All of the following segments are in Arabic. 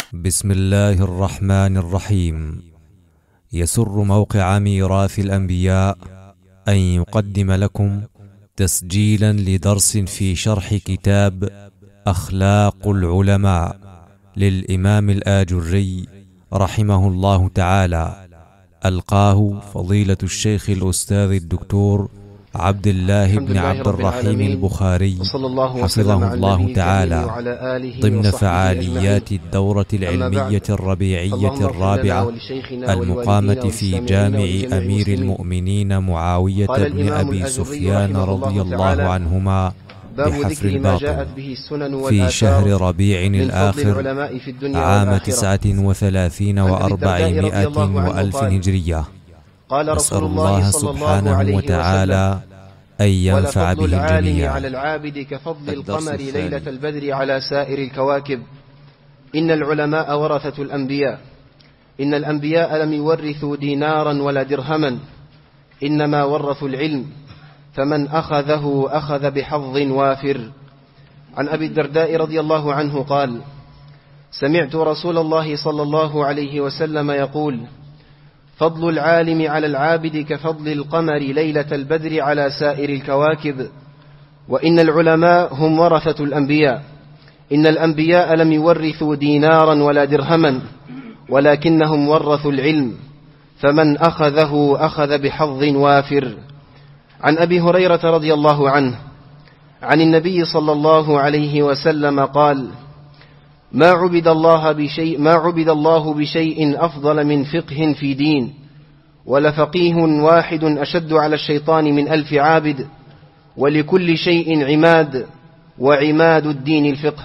بسم الله الرحمن الرحيم. يسر موقع ميراث الأنبياء أن يقدم لكم تسجيلا لدرس في شرح كتاب أخلاق العلماء للإمام الآجري رحمه الله تعالى، ألقاه فضيلة الشيخ الأستاذ الدكتور عبد الله بن عبد الرحيم البخاري حفظه الله تعالى، ضمن فعاليات الدورة العلمية الربيعية الرابعة المقامة في جامع أمير المؤمنين معاوية بن أبي سفيان رضي الله عنهما بحفر الباطن في شهر ربيع الآخر عام 39 و400 وألف هجرية. نسأل الله سبحانه وتعالى أن ينفع به الجميع. على العابد كفضل القمر ليلة البدر على سائر الكواكب. إن العلماء ورثة الأنبياء. إن الأنبياء لم يورثوا دينارا ولا درهما، إنما ورثوا العلم، فمن أخذه أخذ بحظ وافر. عن أبي الدرداء رضي الله عنه قال: سمعت رسول الله صلى الله عليه وسلم يقول: فضل العالم على العابد كفضل القمر ليلة البدر على سائر الكواكب. وإن العلماء هم ورثة الأنبياء. إن الأنبياء لم يورثوا دينارا ولا درهما، ولكنهم ورثوا العلم، فمن أخذه أخذ بحظ وافر. عن أبي هريرة رضي الله عنه عن النبي صلى الله عليه وسلم قال: ما عبد الله بشيء أفضل من فقه في دين، ولفقيه واحد أشد على الشيطان من 1000 عابد، ولكل شيء عماد، وعماد الدين الفقه.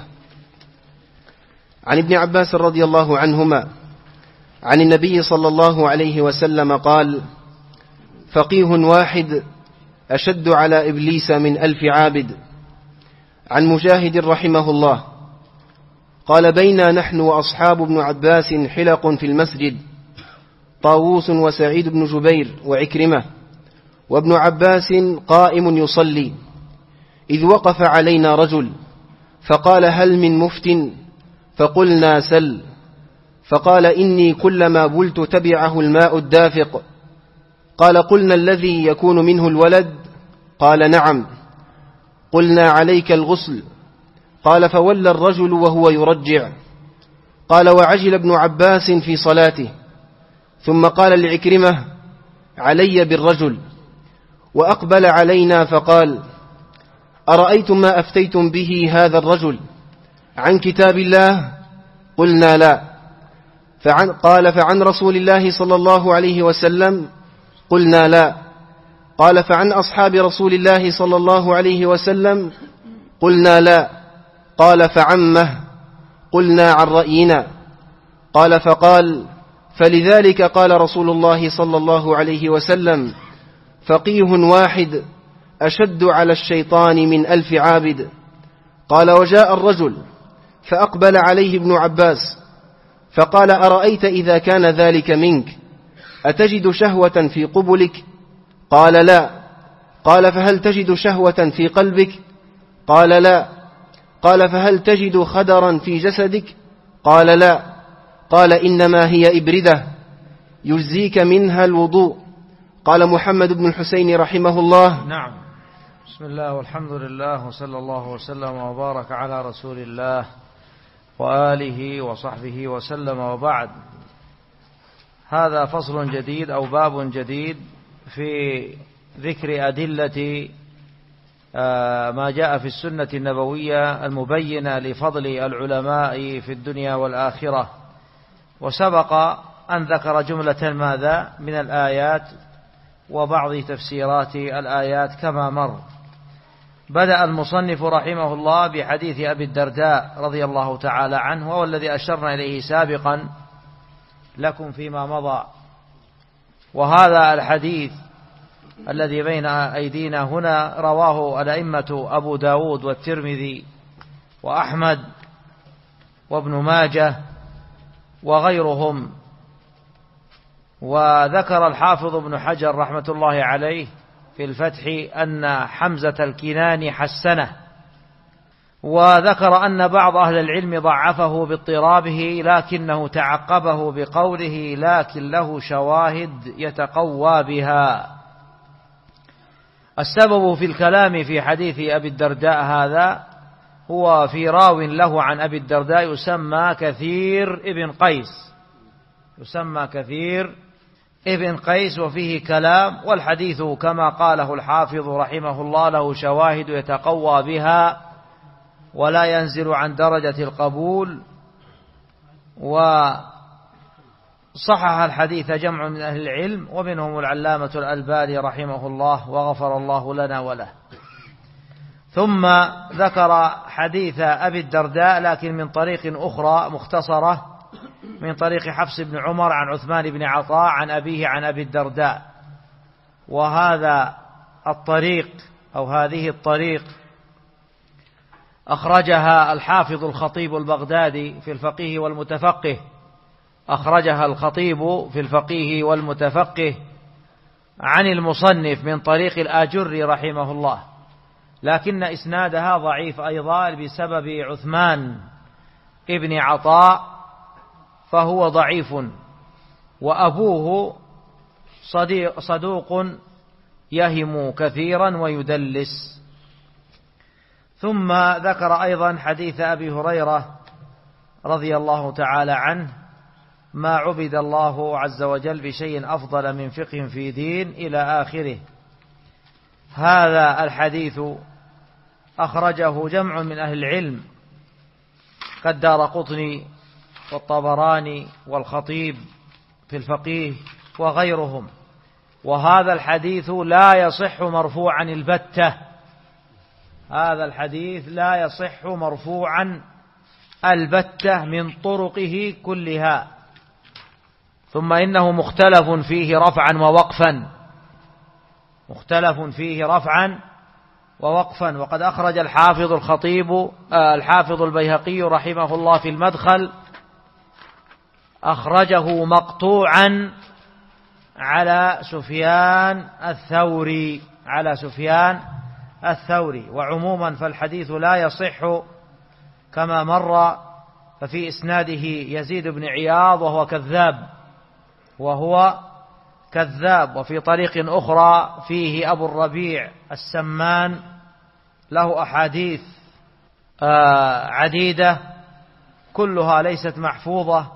عن ابن عباس رضي الله عنهما عن النبي صلى الله عليه وسلم قال: فقيه واحد أشد على إبليس من 1000 عابد. عن مجاهد رحمه الله قال: بينا نحن وأصحاب ابن عباس حلق في المسجد، طاووس وسعيد بن جبير وعكرمة، وابن عباس قائم يصلي، إذ وقف علينا رجل فقال: هل من مفت؟ فقلنا: سل. فقال: إني كلما بلت تبعه الماء الدافق. قال: قلنا: الذي يكون منه الولد؟ قال: نعم. قلنا: عليك الغسل. قال: فولى الرجل وهو يرجع. قال: وعجل ابن عباس في صلاته، ثم قال لعكرمة: علي بالرجل. وأقبل علينا فقال: أرأيتم ما أفتيتم به هذا الرجل عن كتاب الله؟ قلنا: لا. قال: فعن رسول الله صلى الله عليه وسلم؟ قلنا: لا. قال: فعن أصحاب رسول الله صلى الله عليه وسلم؟ قلنا: لا. قال: فعمه؟ قلنا: عن رأينا. قال: فقال: فلذلك قال رسول الله صلى الله عليه وسلم: فقيه واحد أشد على الشيطان من 1000 عابد. قال: وجاء الرجل فأقبل عليه ابن عباس فقال: أرأيت إذا كان ذلك منك أتجد شهوة في قبلك؟ قال: لا. قال: فهل تجد شهوة في قلبك؟ قال: لا. قال: فهل تجد خدرا في جسدك؟ قال: لا. قال: إنما هي إبردة يجزيك منها الوضوء. قال محمد بن الحسين رحمه الله: نعم. بسم الله والحمد لله وصلى الله وسلم وبارك على رسول الله وآله وصحبه وسلم، وبعد. هذا فصل جديد أو باب جديد في ذكر أدلة ما جاء في السنة النبوية المبينة لفضل العلماء في الدنيا والآخرة. وسبق أن ذكر جملة ماذا من الآيات وبعض تفسيرات الآيات كما مر. بدأ المصنف رحمه الله بحديث أبي الدرداء رضي الله تعالى عنه، وهو الذي أشرنا إليه سابقا لكم فيما مضى. وهذا الحديث الذي بين أيدينا هنا رواه الأئمة أبو داود والترمذي وأحمد وابن ماجه وغيرهم. وذكر الحافظ ابن حجر رحمة الله عليه في الفتح أن حمزة الكناني حسنه، وذكر أن بعض أهل العلم ضعفه باضطرابه، لكنه تعقبه بقوله لكن له شواهد يتقوى بها. السبب في الكلام في حديث أبي الدرداء هذا هو في راو له عن أبي الدرداء يسمى كثير ابن قيس وفيه كلام، والحديث كما قاله الحافظ رحمه الله له شواهد يتقوى بها ولا ينزل عن درجة القبول. وصحح الحديث جمع من أهل العلم ومنهم العلامة الألباني رحمه الله وغفر الله لنا وله. ثم ذكر حديث أبي الدرداء لكن من طريق أخرى مختصرة، من طريق حفص بن عمر عن عثمان بن عطاء عن أبيه عن أبي الدرداء. وهذا الطريق أو هذه الطريق أخرجها الحافظ الخطيب البغدادي في الفقيه والمتفقه، أخرجها الخطيب في الفقيه والمتفقه عن المصنف من طريق الآجري رحمه الله، لكن إسنادها ضعيف أيضا بسبب عثمان ابن عطاء، فهو ضعيف، وأبوه صدوق يهم كثيرا ويدلس. ثم ذكر أيضا حديث أبي هريرة رضي الله تعالى عنه ما عبد الله عز وجل بشيء أفضل من فقه في دين إلى آخره. هذا الحديث أخرجه جمع من أهل العلم كالدارقطني والطبراني والخطيب في الفقيه وغيرهم. وهذا الحديث لا يصح مرفوعا البتة، هذا الحديث لا يصح مرفوعا البتة من طرقه كلها. ثم إنه مختلف فيه رفعا ووقفا، وقد أخرج الحافظ البيهقي رحمه الله في المدخل، أخرجه مقطوعا على سفيان الثوري. وعموما فالحديث لا يصح كما مر، ففي إسناده يزيد بن عياض وهو كذاب. وفي طريق أخرى فيه أبو الربيع السمان له أحاديث عديدة كلها ليست محفوظة،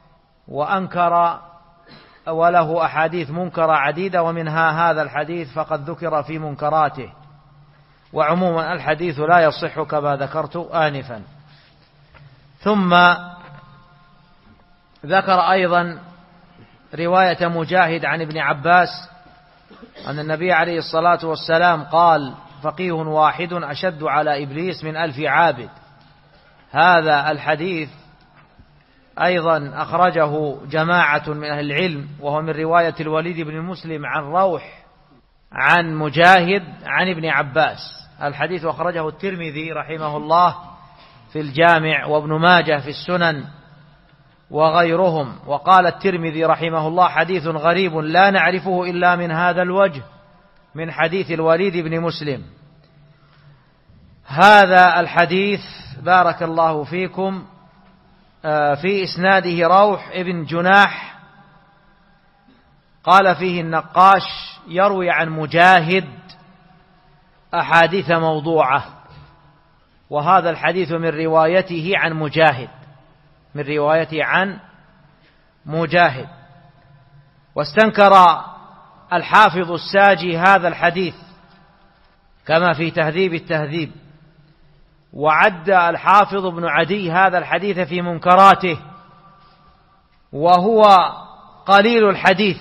وله أحاديث منكرة عديدة، ومنها هذا الحديث فقد ذكر في منكراته. وعموما الحديث لا يصح كما ذكرت آنفا. ثم ذكر أيضا رواية مجاهد عن ابن عباس أن النبي عليه الصلاة والسلام قال فقيه واحد أشد على إبليس من 1000 عابد. هذا الحديث أيضا أخرجه جماعة من أهل العلم، وهو من رواية الوليد بن مسلم عن روح عن مجاهد عن ابن عباس. الحديث أخرجه الترمذي رحمه الله في الجامع وابن ماجه في السنن وغيرهم. وقال الترمذي رحمه الله حديث غريب لا نعرفه إلا من هذا الوجه من حديث الوليد بن مسلم. هذا الحديث بارك الله فيكم في إسناده روح ابن جناح، قال فيه النقاش يروي عن مجاهد أحاديث موضوعة، وهذا الحديث من روايته عن مجاهد. واستنكر الحافظ الساجي هذا الحديث كما في تهذيب التهذيب، وعد الحافظ ابن عدي هذا الحديث في منكراته، وهو قليل الحديث.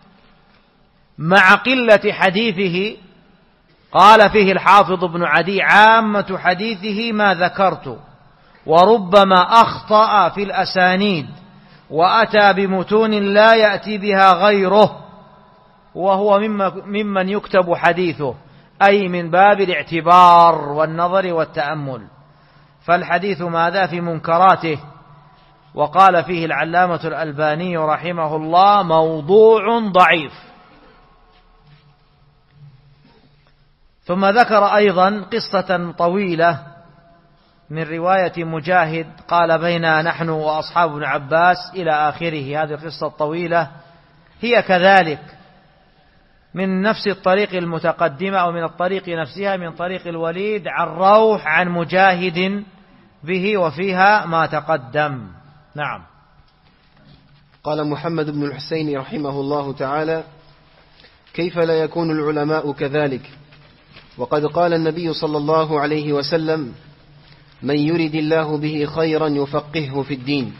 مع قلة حديثه قال فيه الحافظ ابن عدي عامة حديثه ما ذكرت، وربما أخطأ في الأسانيد وأتى بمتون لا يأتي بها غيره، وهو ممن يكتب حديثه، أي من باب الاعتبار والنظر والتأمل. فالحديث ماذا في منكراته. وقال فيه العلامة الألباني رحمه الله موضوع ضعيف. ثم ذكر أيضا قصة طويلة من رواية مجاهد قال بينا نحن وأصحاب ابن عباس إلى آخره. هذه القصة الطويلة هي كذلك من نفس الطريق المتقدمة أو من الطريق نفسها، من طريق الوليد عن روح عن مجاهد به، وفيها ما تقدم. نعم. قال محمد بن الحسين رحمه الله تعالى: كيف لا يكون العلماء كذلك، وقد قال النبي صلى الله عليه وسلم: من يرد الله به خيرا يفقهه في الدين.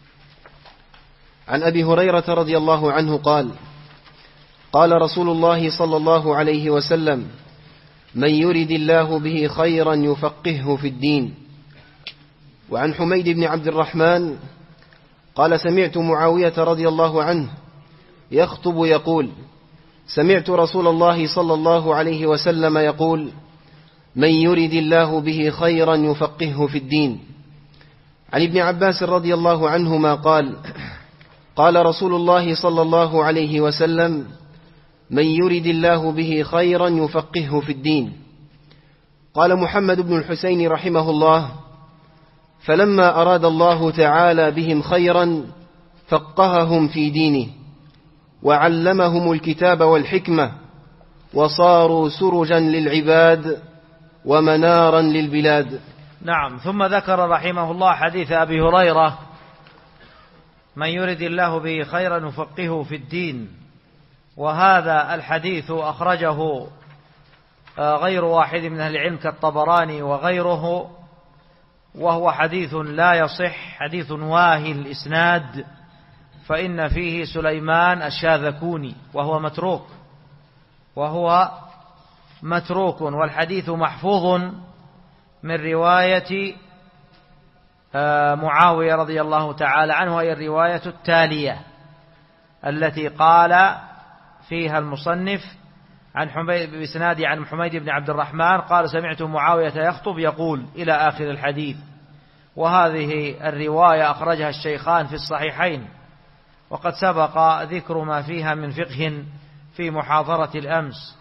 عن أبي هريرة رضي الله عنه قال: قال رسول الله صلى الله عليه وسلم: من يرد الله به خيرا يفقهه في الدين. وعن حميد بن عبد الرحمن قال: سمعت معاوية رضي الله عنه يخطب يقول: سمعت رسول الله صلى الله عليه وسلم يقول: من يرد الله به خيرا يفقهه في الدين. عن ابن عباس رضي الله عنهما قال: قال رسول الله صلى الله عليه وسلم: من يرد الله به خيرا يفقهه في الدين. قال محمد بن الحسين رحمه الله: فلما أراد الله تعالى بهم خيرا فقههم في دينه، وعلمهم الكتاب والحكمة، وصاروا سرجا للعباد ومنارا للبلاد. نعم. ثم ذكر رحمه الله حديث أبي هريرة: من يرد الله به خيرا يفقهه في الدين. وهذا الحديث أخرجه غير واحد من أهل العلم كالطبراني وغيره، وهو حديث لا يصح، حديث واهي الإسناد، فإن فيه سليمان الشاذكوني وهو متروك، والحديث محفوظ من رواية معاوية رضي الله تعالى عنه، وهي الرواية التالية التي قال فيها المصنف عن حميد بسناد عن حميد بن عبد الرحمن قال: سمعت معاوية يخطب يقول إلى آخر الحديث. وهذه الرواية أخرجها الشيخان في الصحيحين، وقد سبق ذكر ما فيها من فقه في محاضرة الأمس.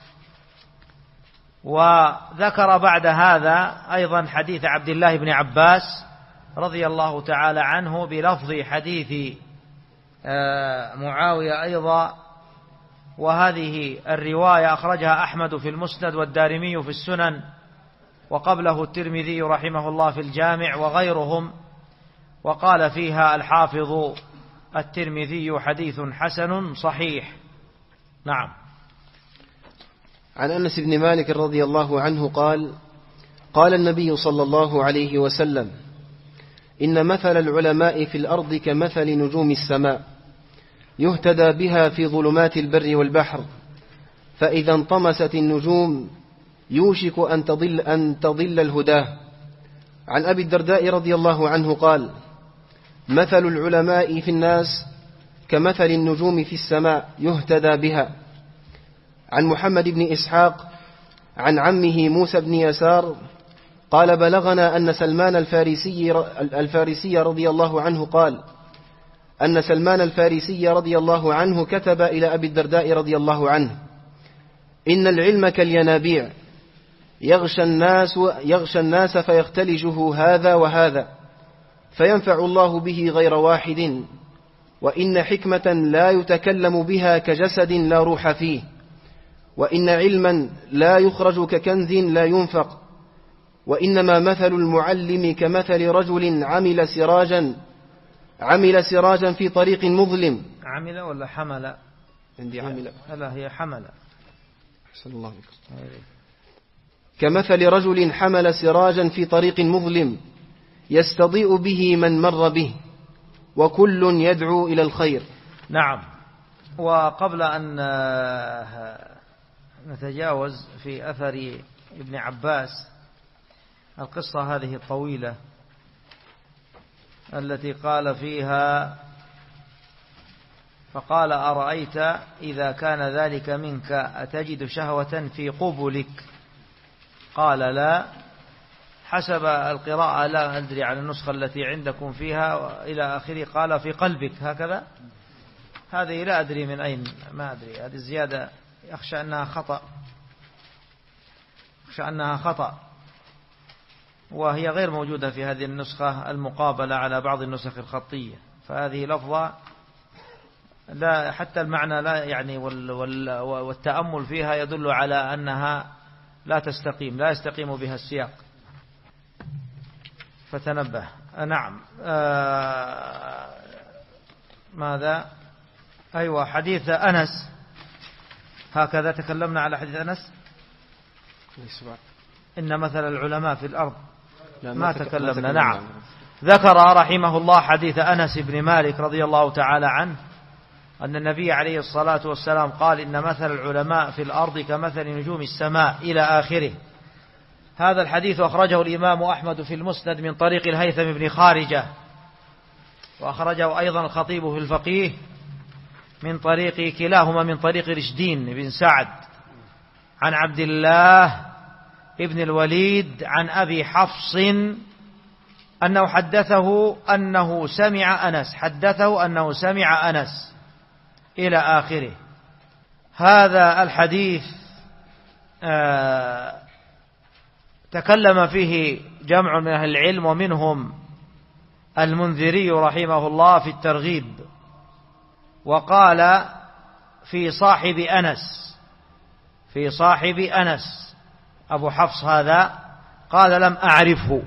وذكر بعد هذا أيضا حديث عبد الله بن عباس رضي الله تعالى عنه بلفظ حديث معاوية أيضا. وهذه الرواية أخرجها أحمد في المسند والدارمي في السنن، وقبله الترمذي رحمه الله في الجامع وغيرهم. وقال فيها الحافظ الترمذي: حديث حسن صحيح. نعم. عن أنس بن مالك رضي الله عنه قال: قال النبي صلى الله عليه وسلم: إن مثل العلماء في الأرض كمثل نجوم السماء يهتدى بها في ظلمات البر والبحر، فإذا انطمست النجوم يوشك أن تضل الهداه. عن أبي الدرداء رضي الله عنه قال: مثل العلماء في الناس كمثل النجوم في السماء يهتدى بها. عن محمد بن إسحاق عن عمه موسى بن يسار قال: بلغنا أن سلمان الفارسي رضي الله عنه قال: أن سلمان الفارسي رضي الله عنه كتب إلى أبي الدرداء رضي الله عنه: إن العلم كالينابيع يغشى الناس فيختلجه هذا وهذا، فينفع الله به غير واحد، وإن حكمة لا يتكلم بها كجسد لا روح فيه، وإن علما لا يخرج ككنز لا ينفق، وإنما مثل المعلم كمثل رجل عمل سراجا في طريق مظلم. عمل ولا حمل؟ عندي عمل. لا، هي حمل. أحسن الله عليك. كمثل رجل حمل سراجا في طريق مظلم يستضيء به من مر به، وكل يدعو إلى الخير. نعم. وقبل أن نتجاوز في أثر ابن عباس القصة هذه الطويلة التي قال فيها: فقال: أرأيت إذا كان ذلك منك أتجد شهوة في قبلك؟ قال: لا. حسب القراءة، لا أدري عن النسخة التي عندكم فيها إلى آخره، قال: في قلبك، هكذا. هذه لا أدري من أين، ما أدري، هذه الزيادة أخشى أنها خطأ. وهي غير موجودة في هذه النسخة المقابلة على بعض النسخ الخطية، فهذه لفظة لا حتى المعنى لا يعني والتأمل فيها يدل على أنها لا يستقيم بها السياق، فتنبه. نعم. ماذا؟ أيوة، حديث أنس، هكذا تكلمنا على حديث أنس. إن مثل العلماء في الأرض ما تكلمنا. نعم. ذكر رحمه الله حديث أنس بن مالك رضي الله تعالى عنه أن النبي عليه الصلاة والسلام قال: إن مثل العلماء في الأرض كمثل نجوم السماء، إلى آخره. هذا الحديث أخرجه الإمام أحمد في المسند من طريق الهيثم بن خارجة، وأخرجه أيضا الخطيب في الفقيه من طريق كلاهما من طريق رشدين بن سعد عن عبد الله ابن الوليد عن أبي حفص أنه حدثه أنه سمع أنس إلى آخره. هذا الحديث تكلم فيه جمع من أهل العلم، ومنهم المنذري رحمه الله في الترغيب، وقال في صاحب أنس أبو حفص هذا، قال: لم أعرفه.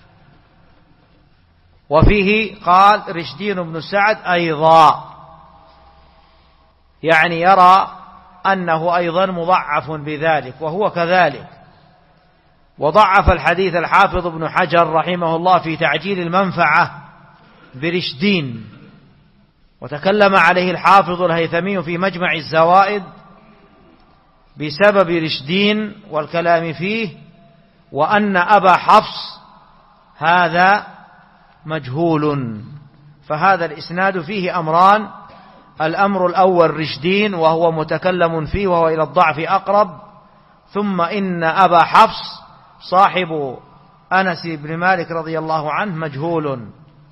وفيه قال رشدين بن سعد أيضا، يعني يرى أنه أيضا مضعف بذلك، وهو كذلك. وضعف الحديث الحافظ ابن حجر رحمه الله في تعجيل المنفعة برشدين، وتكلم عليه الحافظ الهيثمي في مجمع الزوائد بسبب رشدين والكلام فيه، وأن أبا حفص هذا مجهول. فهذا الإسناد فيه أمران: الأمر الأول رشدين وهو متكلم فيه وهو إلى الضعف أقرب، ثم إن أبا حفص صاحب أنس بن مالك رضي الله عنه مجهول.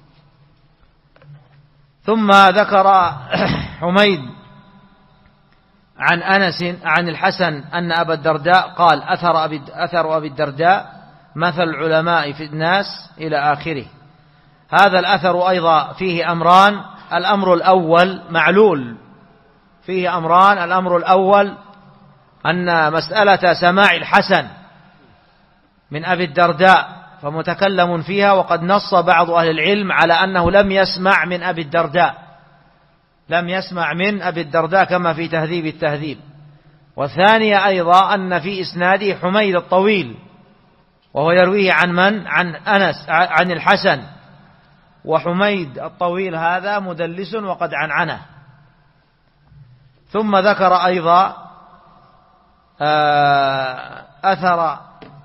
ثم ذكر حميد عن أنس عن الحسن أن أبا الدرداء قال: أثر أبي الدرداء مثل العلماء في الناس، إلى آخره. هذا الأثر أيضا فيه أمران: الأمر الأول معلول، فيه أمران: الأمر الأول أن مسألة سماع الحسن من أبي الدرداء فمتكلم فيها، وقد نص بعض أهل العلم على أنه لم يسمع من أبي الدرداء كما في تهذيب التهذيب. والثانية أيضا أن في إسناده حميد الطويل، وهو يرويه عن من؟ عن أنس عن الحسن، وحميد الطويل هذا مدلس وقد عنعنه. ثم ذكر أيضا أثر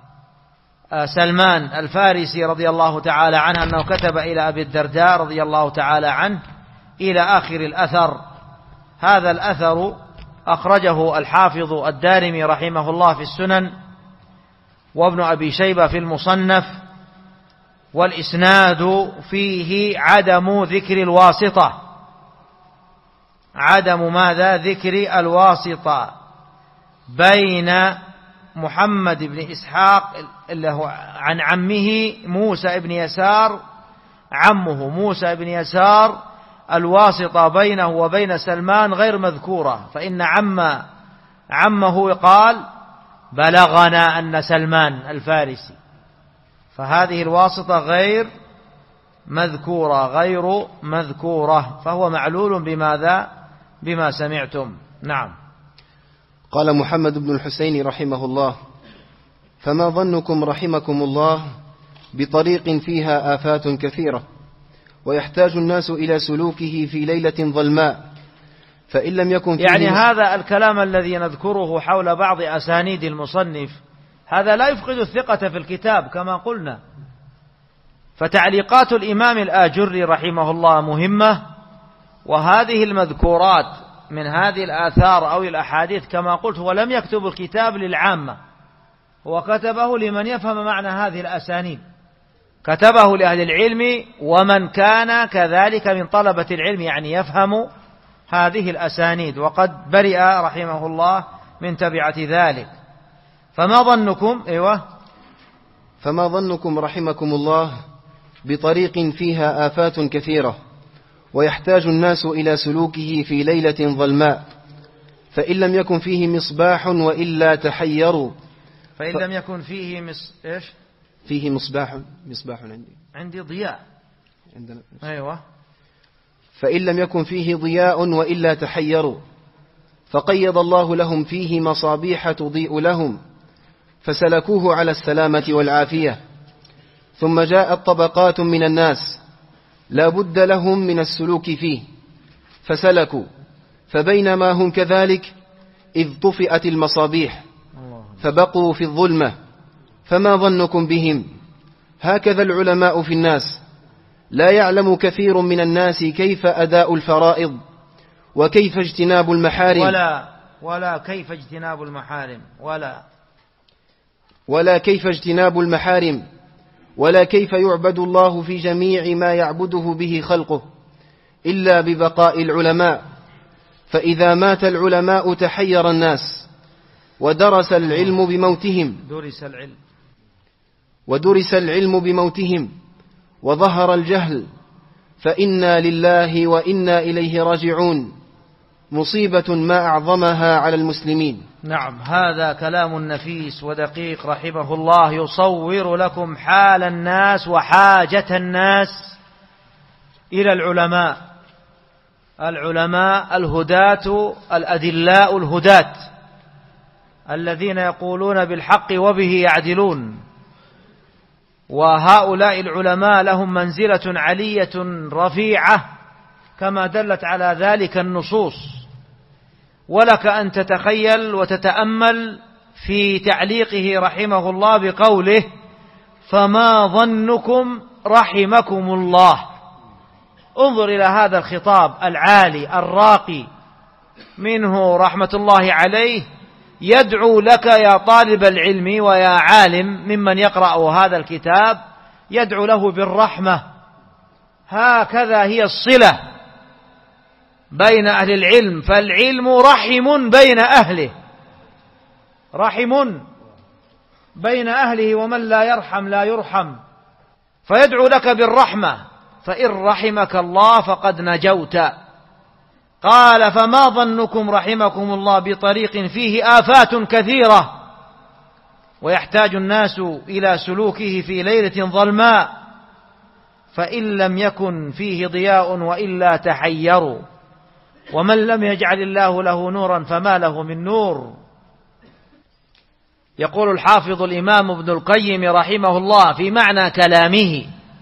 سلمان الفارسي رضي الله تعالى عنه أنه كتب إلى أبي الدرداء رضي الله تعالى عنه، إلى آخر الأثر. هذا الأثر أخرجه الحافظ الدارمي رحمه الله في السنن، وابن أبي شيبة في المصنف، والإسناد فيه عدم ذكر الواسطة. عدم ماذا؟ ذكر الواسطة بين محمد بن إسحاق عن عمه موسى بن يسار، عمه موسى بن يسار، الواسطة بينه وبين سلمان غير مذكورة، فإن عمه قال: بلغنا أن سلمان الفارسي، فهذه الواسطة غير مذكورة، فهو معلول بماذا؟ بما سمعتم. نعم. قال محمد بن الحسين رحمه الله: فما ظنكم رحمكم الله بطريق فيها آفات كثيرة، ويحتاج الناس إلى سلوكه في ليلة ظلماء، فإن لم يكن فيه يعني هذا الكلام الذي نذكره حول بعض أسانيد المصنف هذا لا يفقد الثقة في الكتاب كما قلنا، فتعليقات الإمام الآجري رحمه الله مهمة، وهذه المذكورات من هذه الآثار أو الأحاديث كما قلت هو لم يكتب الكتاب للعامة، هو كتبه لمن يفهم معنى هذه الأسانيد، كتبه لأهل العلم ومن كان كذلك من طلبة العلم، يعني يفهم هذه الأسانيد، وقد برئ رحمه الله من تبعة ذلك. فما ظنكم؟ فما ظنكم رحمكم الله بطريق فيها آفات كثيرة ويحتاج الناس إلى سلوكه في ليلة ظلماء، فإن لم يكن فيه مصباح وإلا تحيروا. فإن لم يكن فيه إيش؟ فيه مصباح عندي ضياء. عندنا أيوة. فإن لم يكن فيه ضياء وإلا تحيروا، فقيض الله لهم فيه مصابيح تضيء لهم فسلكوه على السلامة والعافية. ثم جاءت طبقات من الناس لا بد لهم من السلوك فيه فسلكوا، فبينما هم كذلك إذ طفئت المصابيح فبقوا في الظلمة. فما ظنكم بهم؟ هكذا العلماء في الناس، لا يعلم كثير من الناس كيف أداء الفرائض وكيف اجتناب المحارم ولا كيف اجتناب المحارم ولا كيف اجتناب المحارم ولا كيف يعبد الله في جميع ما يعبده به خلقه إلا ببقاء العلماء. فإذا مات العلماء تحير الناس ودرس العلم بموتهم وظهر الجهل، فإنا لله وإنا إليه راجعون، مصيبة ما أعظمها على المسلمين. نعم، هذا كلام نفيس ودقيق رحمه الله يصور لكم حال الناس وحاجة الناس إلى العلماء الهداة الأدلاء الهداة الذين يقولون بالحق وبه يعدلون. وهؤلاء العلماء لهم منزلة علية رفيعة كما دلت على ذلك النصوص. ولك أن تتخيل وتتأمل في تعليقه رحمه الله بقوله فما ظنكم رحمكم الله. انظر إلى هذا الخطاب العالي الراقي منه رحمة الله عليه، يدعو لك يا طالب العلم ويا عالم ممن يقرأ هذا الكتاب، يدعو له بالرحمة. هكذا هي الصلة بين أهل العلم، فالعلم رحم بين أهله، رحم بين أهله، ومن لا يرحم لا يرحم. فيدعو لك بالرحمة، فإن رحمك الله فقد نجوت. قال فما ظنكم رحمكم الله بطريق فيه آفات كثيرة ويحتاج الناس إلى سلوكه في ليلة ظلماء، فإن لم يكن فيه ضياء وإلا تحيروا، ومن لم يجعل الله له نورا فما له من نور. يقول الحافظ الإمام ابن القيم رحمه الله في معنى كلامه: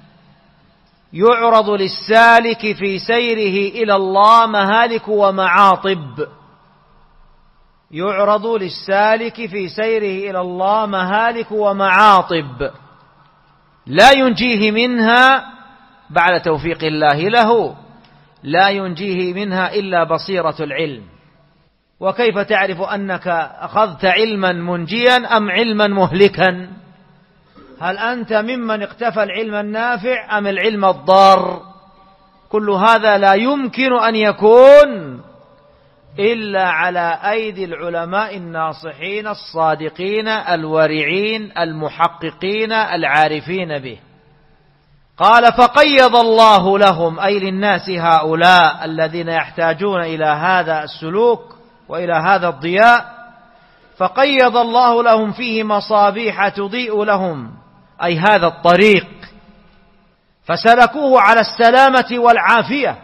يعرض للسالك في سيره إلى الله مهالك ومعاطب. يعرض للسالك في سيره إلى الله مهالك ومعاطب لا ينجيه منها بعد توفيق الله له، لا ينجيه منها إلا بصيرة العلم. وكيف تعرف أنك أخذت علما منجيا أم علما مهلكا؟ هل أنت ممن اقتفى العلم النافع أم العلم الضار؟ كل هذا لا يمكن أن يكون إلا على أيدي العلماء الناصحين الصادقين الورعين المحققين العارفين به. قال فقيض الله لهم، أي للناس هؤلاء الذين يحتاجون إلى هذا السلوك وإلى هذا الضياء، فقيض الله لهم فيه مصابيح تضيء لهم، أي هذا الطريق، فسلكوه على السلامة والعافية.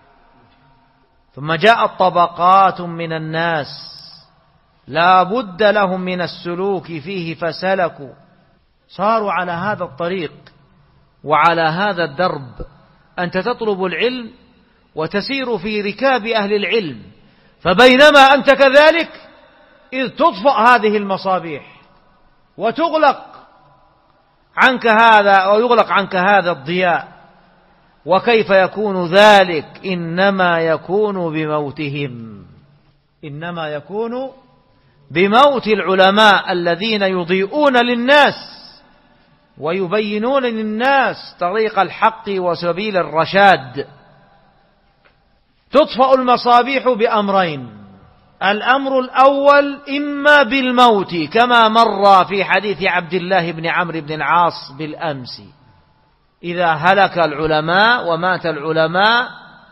ثم جاءت طبقات من الناس لا بد لهم من السلوك فيه فسلكوا، صاروا على هذا الطريق وعلى هذا الدرب. أنت تطلب العلم وتسير في ركاب أهل العلم، فبينما أنت كذلك إذ تطفأ هذه المصابيح وتغلق عنك هذا ويغلق عنك هذا الضياء. وكيف يكون ذلك؟ إنما يكون بموتهم، إنما يكون بموت العلماء الذين يضيئون للناس ويبينون للناس طريق الحق وسبيل الرشاد. تطفأ المصابيح بأمرين: الأمر الأول إما بالموت كما مر في حديث عبد الله بن عمرو بن العاص بالأمس، إذا هلك العلماء ومات العلماء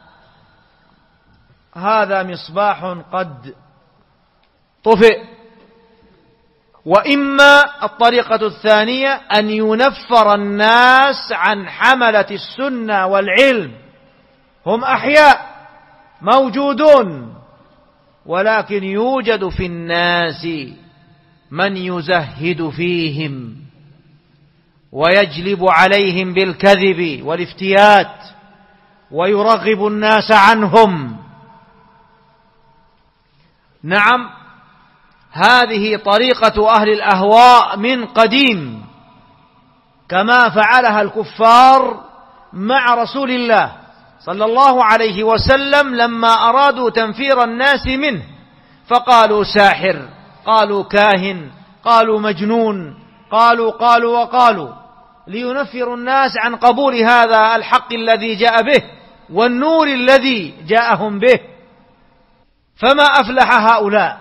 هذا مصباح قد طفئ. وإما الطريقة الثانية أن ينفر الناس عن حملة السنة والعلم، هم أحياء موجودون، ولكن يوجد في الناس من يزهد فيهم ويجلب عليهم بالكذب والافتيات ويرغب الناس عنهم. نعم، هذه طريقة أهل الأهواء من قديم، كما فعلها الكفار مع رسول الله صلى الله عليه وسلم لما أرادوا تنفير الناس منه، فقالوا ساحر، قالوا كاهن، قالوا مجنون، قالوا لينفروا الناس عن قبول هذا الحق الذي جاء به والنور الذي جاءهم به. فما أفلح هؤلاء.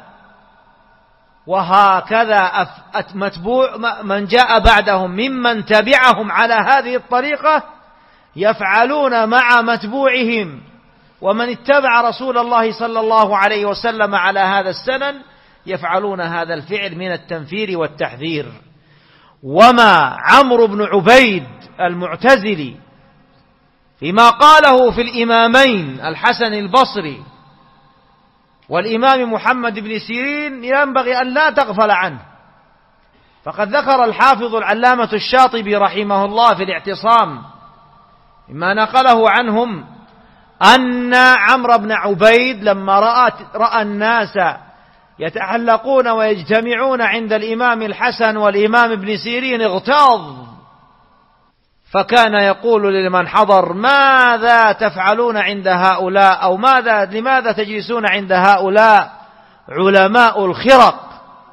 وهكذا متبوع من جاء بعدهم ممن تبعهم على هذه الطريقة يفعلون مع متبوعهم ومن اتبع رسول الله صلى الله عليه وسلم على هذا السنن، يفعلون هذا الفعل من التنفير والتحذير. وما عمرو بن عبيد المعتزلي فيما قاله في الإمامين الحسن البصري والإمام محمد بن سيرين ينبغي أن لا تغفل عنه. فقد ذكر الحافظ العلامة الشاطبي رحمه الله في الاعتصام مما نقله عنهم أن عمرو بن عبيد لما رأى الناس يتحلقون ويجتمعون عند الإمام الحسن والإمام ابن سيرين اغتاظ، فكان يقول لمن حضر: ماذا تفعلون عند هؤلاء؟ أو لماذا تجلسون عند هؤلاء علماء الخرق؟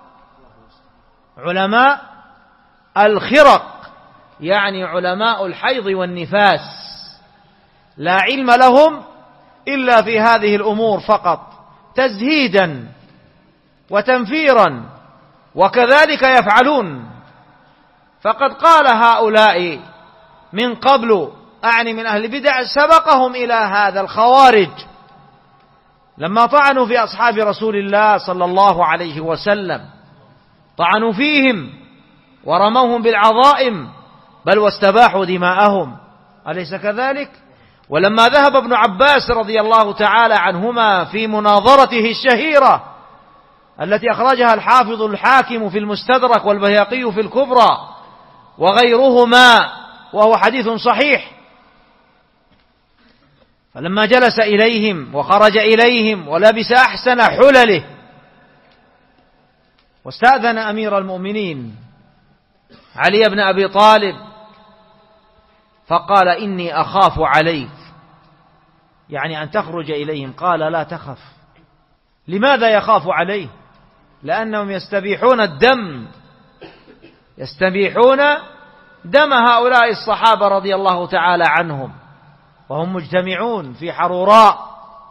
علماء الخرق يعني علماء الحيض والنفاس، لا علم لهم إلا في هذه الأمور فقط، تزهيدا وتنفيرا، وكذلك يفعلون. فقد قال هؤلاء من قبل، أعني من أهل البدع، سبقهم إلى هذا الخوارج لما طعنوا في أصحاب رسول الله صلى الله عليه وسلم، طعنوا فيهم ورموهم بالعظائم بل واستباحوا دماءهم، أليس كذلك؟ ولما ذهب ابن عباس رضي الله تعالى عنهما في مناظرته الشهيرة التي أخرجها الحافظ الحاكم في المستدرك والبيهقي في الكبرى وغيرهما وهو حديث صحيح، فلما جلس إليهم وخرج إليهم ولبس أحسن حلله واستأذن أمير المؤمنين علي بن أبي طالب فقال: إني أخاف عليك، يعني أن تخرج إليهم. قال: لا تخف. لماذا يخاف عليه؟ لأنهم يستبيحون الدم، يستبيحون دم هؤلاء الصحابة رضي الله تعالى عنهم وهم مجتمعون في حروراء.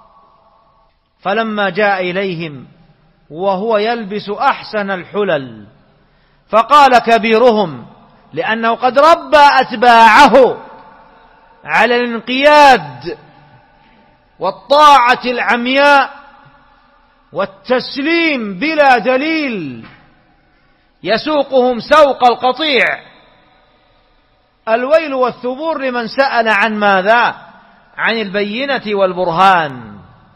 فلما جاء إليهم وهو يلبس أحسن الحلل فقال كبيرهم، لأنه قد ربى أتباعه على الانقياد والطاعة العمياء والتسليم بلا دليل، يسوقهم سوق القطيع. الويل والثبور لمن سأل عن ماذا؟ عن البينة والبرهان.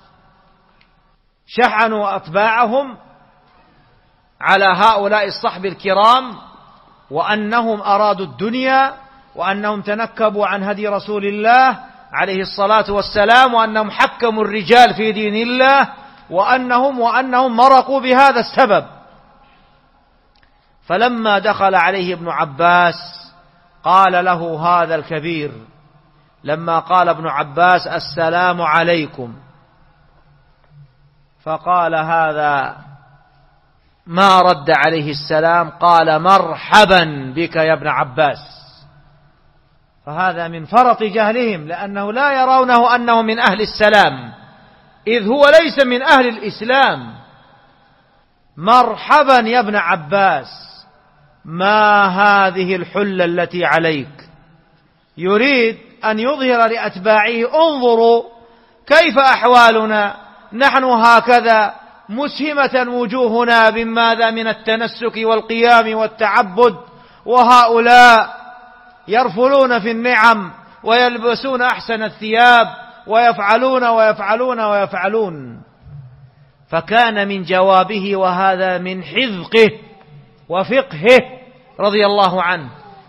شحنوا أتباعهم على هؤلاء الصحب الكرام وأنهم أرادوا الدنيا، وأنهم تنكبوا عن هدي رسول الله عليه الصلاة والسلام، وأنهم حكموا الرجال في دين الله، وأنهم مرقوا بهذا السبب. فلما دخل عليه ابن عباس قال له هذا الكبير، لما قال ابن عباس: السلام عليكم، فقال هذا ما رد عليه السلام، قال: مرحبا بك يا ابن عباس. فهذا من فرط جهلهم، لأنه لا يرونه أنه من أهل السلام، إذ هو ليس من أهل الإسلام، مرحبا يا ابن عباس، ما هذه الحلة التي عليك؟ يريد أن يظهر لأتباعه انظروا كيف أحوالنا، نحن هكذا مسهمة وجوهنا بماذا؟ من التنسك والقيام والتعبد، وهؤلاء يرفلون في النعم ويلبسون أحسن الثياب ويفعلون ويفعلون ويفعلون. فكان من جوابه، وهذا من حذقه وفقهه رضي الله عنه،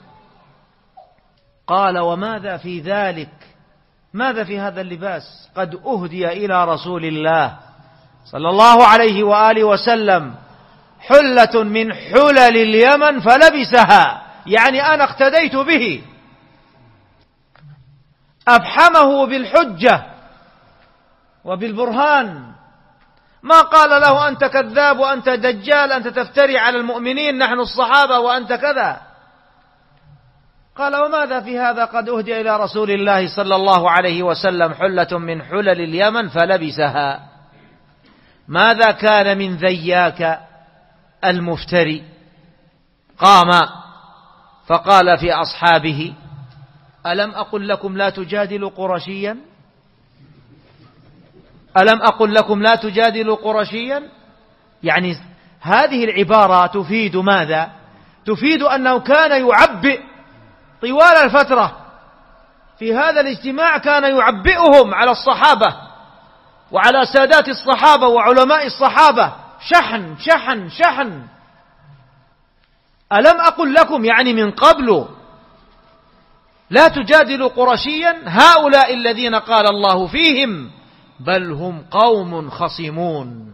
قال: وماذا في ذلك؟ ماذا في هذا اللباس؟ قد أهدي إلى رسول الله صلى الله عليه وآله وسلم حلة من حلل اليمن فلبسها، يعني أنا اقتديت به. أفحمه بالحجة وبالبرهان، ما قال له أنت كذاب وأنت دجال، أنت تفتري على المؤمنين، نحن الصحابة وأنت كذا. قال: وماذا في هذا؟ قد أهدي إلى رسول الله صلى الله عليه وسلم حلة من حلل اليمن فلبسها. ماذا كان من ذياك المفتري؟ قام فقال في أصحابه: ألم أقل لكم لا تجادلوا قرشيا؟ ألم أقل لكم لا تجادلوا قرشيا؟ يعني هذه العبارة تفيد ماذا؟ تفيد أنه كان يعبئ طوال الفترة في هذا الاجتماع، كان يعبئهم على الصحابة وعلى سادات الصحابة وعلماء الصحابة، شحن شحن شحن. ألم أقل لكم، يعني من قبل، لا تجادلوا قرشيا، هؤلاء الذين قال الله فيهم بل هم قوم خصمون.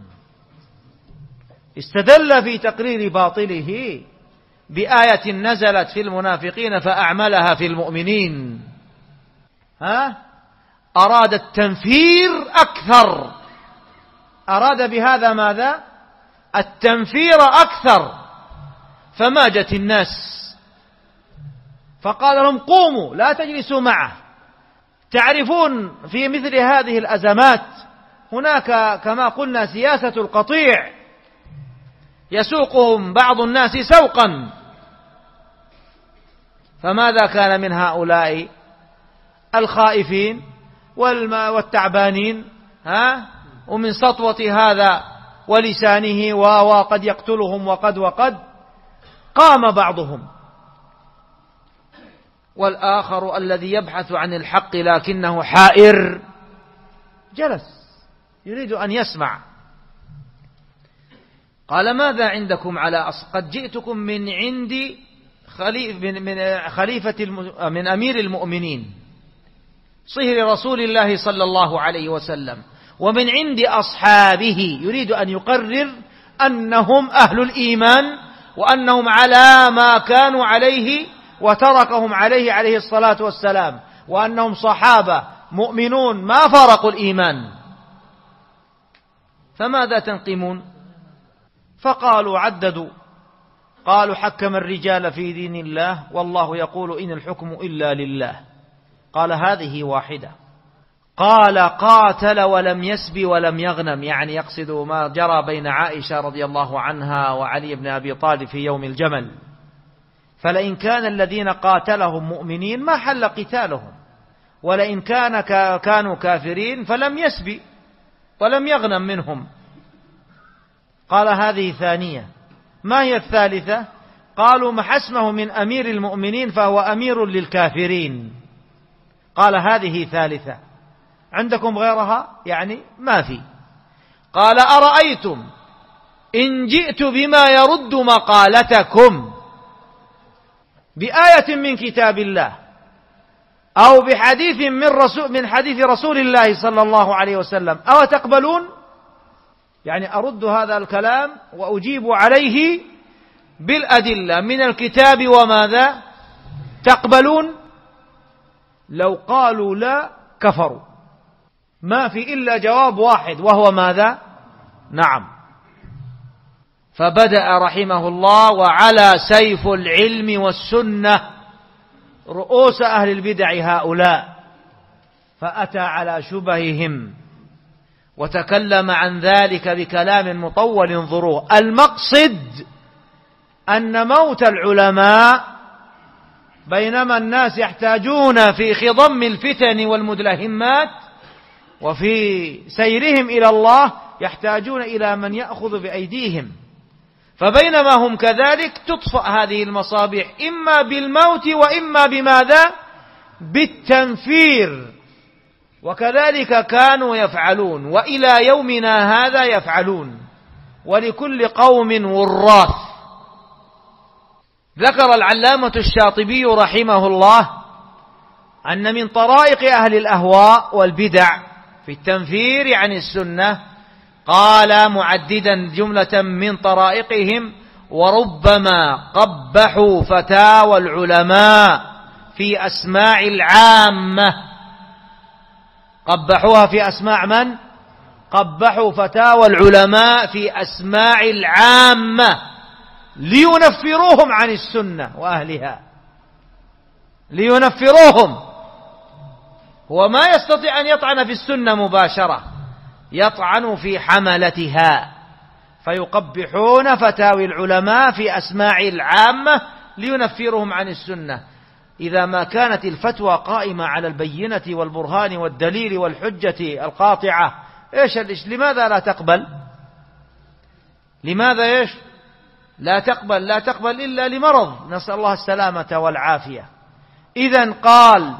استدل في تقرير باطله بآية نزلت في المنافقين فأعملها في المؤمنين. أراد التنفير أكثر، أراد بهذا ماذا؟ التنفير أكثر. فماجت الناس فقال لهم: قوموا لا تجلسوا معه. تعرفون في مثل هذه الأزمات هناك كما قلنا سياسة القطيع، يسوقهم بعض الناس سوقا. فماذا كان من هؤلاء الخائفين والتعبانين ومن سطوة هذا ولسانه وقد يقتلهم وقد قام بعضهم، والآخر الذي يبحث عن الحق لكنه حائر جلس يريد أن يسمع. قال: ماذا عندكم على قد جئتكم من عند من أمير المؤمنين صهر رسول الله صلى الله عليه وسلم ومن عند أصحابه، يريد أن يقرر أنهم أهل الإيمان وأنهم على ما كانوا عليه وتركهم عليه الصلاة والسلام، وأنهم صحابة مؤمنون ما فارقوا الإيمان. فماذا تنقمون؟ فقالوا عددوا، قالوا: حكم الرجال في دين الله والله يقول إن الحكم إلا لله. قال: هذه واحدة. قال: قاتل ولم يسب ولم يغنم، يعني يقصد ما جرى بين عائشة رضي الله عنها وعلي بن أبي طالب في يوم الجمل. فلئن كان الذين قاتلهم مؤمنين ما حل قتالهم، ولئن كانوا كافرين فلم يسب ولم يغنم منهم. قال: هذه ثانية. ما هي الثالثة؟ قالوا: محسمه من أمير المؤمنين فهو أمير للكافرين. قال: هذه ثالثة. عندكم غيرها؟ يعني ما في. قال: أرأيتم إن جئت بما يرد مقالتكم بآية من كتاب الله أو بحديث من حديث رسول الله صلى الله عليه وسلم، أو تقبلون؟ يعني أرد هذا الكلام وأجيب عليه بالأدلة من الكتاب وماذا؟ تقبلون؟ لو قالوا لا كفروا. ما في إلا جواب واحد، وهو ماذا؟ نعم. فبدأ رحمه الله: وعلى سيف العلم والسنة رؤوس أهل البدع هؤلاء، فأتى على شبههم وتكلم عن ذلك بكلام مطول انظروه. المقصد أن موت العلماء بينما الناس يحتاجون في خضم الفتن والمدلهمات وفي سيرهم إلى الله يحتاجون إلى من يأخذ بأيديهم، فبينما هم كذلك تطفأ هذه المصابيح إما بالموت وإما بماذا؟ بالتنفير. وكذلك كانوا يفعلون وإلى يومنا هذا يفعلون، ولكل قوم وراث. ذكر العلامة الشاطبي رحمه الله أن من طرائق أهل الأهواء والبدع في التنفير عن السنة، قال معددا جملة من طرائقهم: وربما قبحوا فتاوى العلماء في أسماع العامة. قبحوها في أسماع من؟ قبحوا فتاوى العلماء في أسماع العامة لينفروهم عن السنة وأهلها، لينفروهم. هو ما يستطيع أن يطعن في السنة مباشرة، يطعن في حملتها، فيقبحون فتاوي العلماء في أسماع العامة لينفرهم عن السنة. إذا ما كانت الفتوى قائمة على البينة والبرهان والدليل والحجة القاطعة، لماذا لا تقبل؟ لماذا لا تقبل؟ لا تقبل إلا لمرض، نسأل الله السلامة والعافية. إذن قال: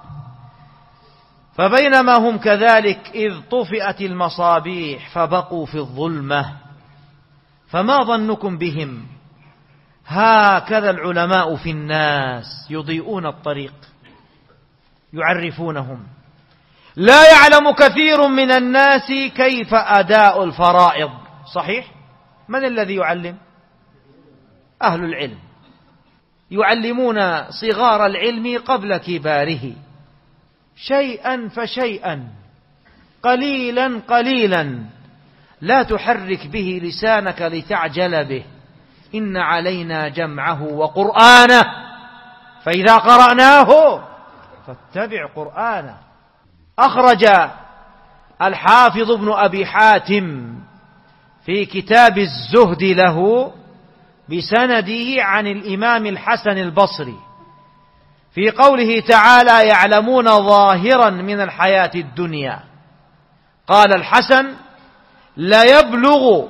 فبينما هم كذلك إذ طفئت المصابيح فبقوا في الظلمة، فما ظنكم بهم؟ هكذا العلماء في الناس يضيئون الطريق، يعرفونهم. لا يعلم كثير من الناس كيف أداء الفرائض. صحيح؟ من الذي يعلم؟ أهل العلم، يعلمون صغار العلم قبل كباره، شيئا فشيئا، قليلا قليلا. لا تحرك به لسانك لتعجل به، إن علينا جمعه وقرآنه، فإذا قرأناه فاتبع قرآنه. أخرج الحافظ ابن أبي حاتم في كتاب الزهد له بسنده عن الإمام الحسن البصري في قوله تعالى: يعلمون ظاهرا من الحياة الدنيا. قال الحسن: لا يبلغ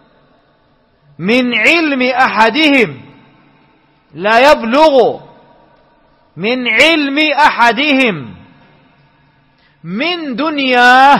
من علم أحدهم، لا يبلغ من علم أحدهم من دنياه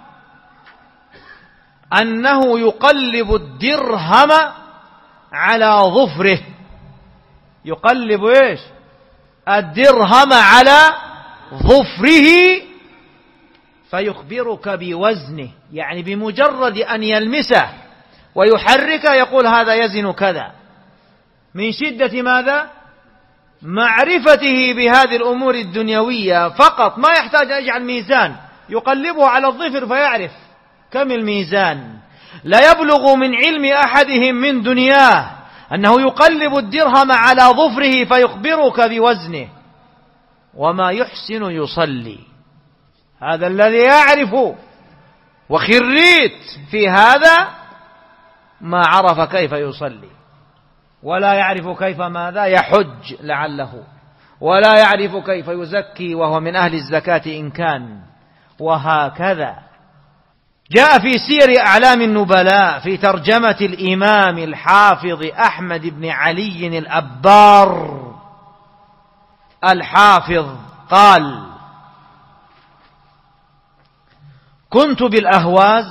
أنه يقلب الدرهم على ظفره. يقلب الدرهم على ظفره فيخبرك بوزنه، يعني بمجرد أن يلمسه ويحرك يقول هذا يزن كذا، من شدة ماذا؟ معرفته بهذه الأمور الدنيوية فقط، ما يحتاج أن يجعل ميزان، يقلبه على الظفر فيعرف كم الميزان. لا يبلغ من علم أحدهم من دنياه أنه يقلب الدرهم على ظفره فيخبرك بوزنه. وما يحسن يصلي، هذا الذي يعرف وخريت في هذا ما عرف كيف يصلي، ولا يعرف كيف ماذا يحج لعله، ولا يعرف كيف يزكي وهو من أهل الزكاة إن كان، وهكذا. جاء في سير أعلام النبلاء في ترجمة الإمام الحافظ أحمد بن علي الأبار الحافظ قال: كنت بالأهواز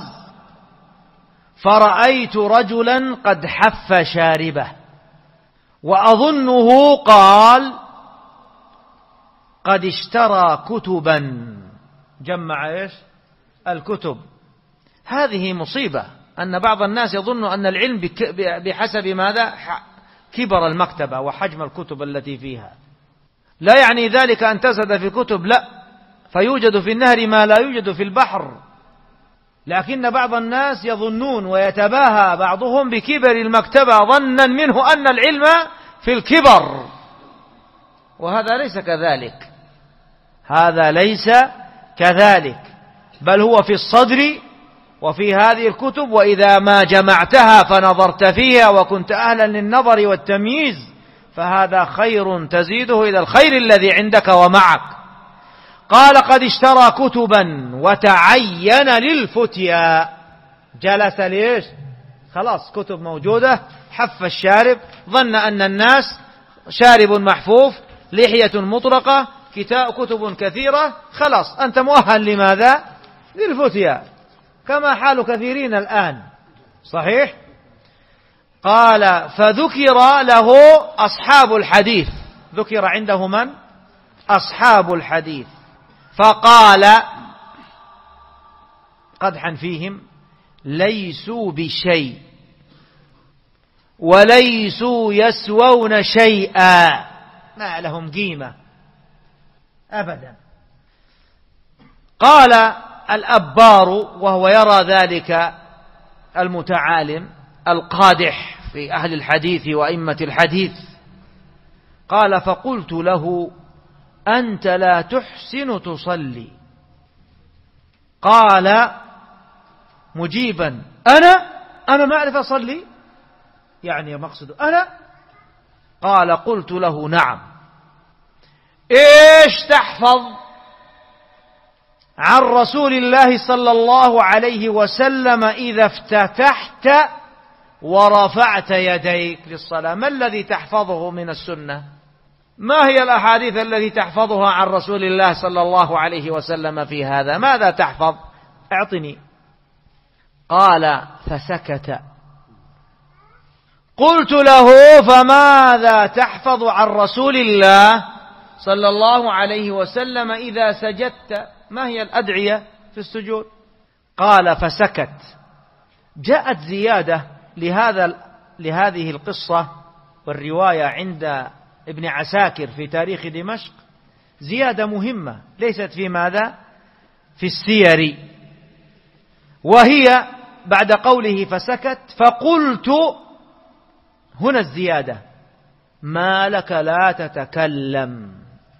فرأيت رجلا قد حف شاربه، وأظنه قال قد اشترى كتبا، جمع الكتب. هذه مصيبة، أن بعض الناس يظن أن العلم بحسب ماذا؟ كبر المكتبة وحجم الكتب التي فيها. لا يعني ذلك أن تزهد في الكتب، لا، فيوجد في النهر ما لا يوجد في البحر. لكن بعض الناس يظنون ويتباهى بعضهم بكبر المكتبة ظنا منه أن العلم في الكبر، وهذا ليس كذلك، هذا ليس كذلك، بل هو في الصدر وفي هذه الكتب، وإذا ما جمعتها فنظرت فيها وكنت أهلا للنظر والتمييز فهذا خير تزيده إلى الخير الذي عندك ومعك. قال قد اشترى كتبا وتعين للفتيا. جلس ليش؟ خلاص كتب موجودة، حف الشارب، ظن أن الناس شارب محفوف، لحية مطرقة، كتب كثيرة، خلاص أنت مؤهل لماذا؟ للفتيا، كما حال كثيرين الآن. صحيح؟ قال فذكر له أصحاب الحديث، ذكر عنده من؟ أصحاب الحديث، فقال قدحا فيهم ليسوا بشيء وليسوا يسوون شيئا، ما لهم قيمة أبدا. قال الأبار وهو يرى ذلك المتعالم القادح في أهل الحديث وأئمة الحديث، قال فقلت له أنت لا تحسن تصلي. قال مجيبا أنا ما أعرف أصلي، يعني مقصد أنا. قال قلت له نعم، إيش تحفظ عن رسول الله صلى الله عليه وسلم إذا افتتحت ورفعت يديك للصلاة؟ ما الذي تحفظه من السنة؟ ما هي الأحاديث التي تحفظها عن رسول الله صلى الله عليه وسلم في هذا؟ ماذا تحفظ؟ اعطني. قال فسكت. قلت له فماذا تحفظ عن رسول الله صلى الله عليه وسلم إذا سجدت؟ ما هي الأدعية في السجود؟ قال فسكت. جاءت زيادة لهذه القصة والرواية عند ابن عساكر في تاريخ دمشق، زيادة مهمة ليست في ماذا؟ في السير، وهي بعد قوله فسكت فقلت، هنا الزيادة ما لك لا تتكلم.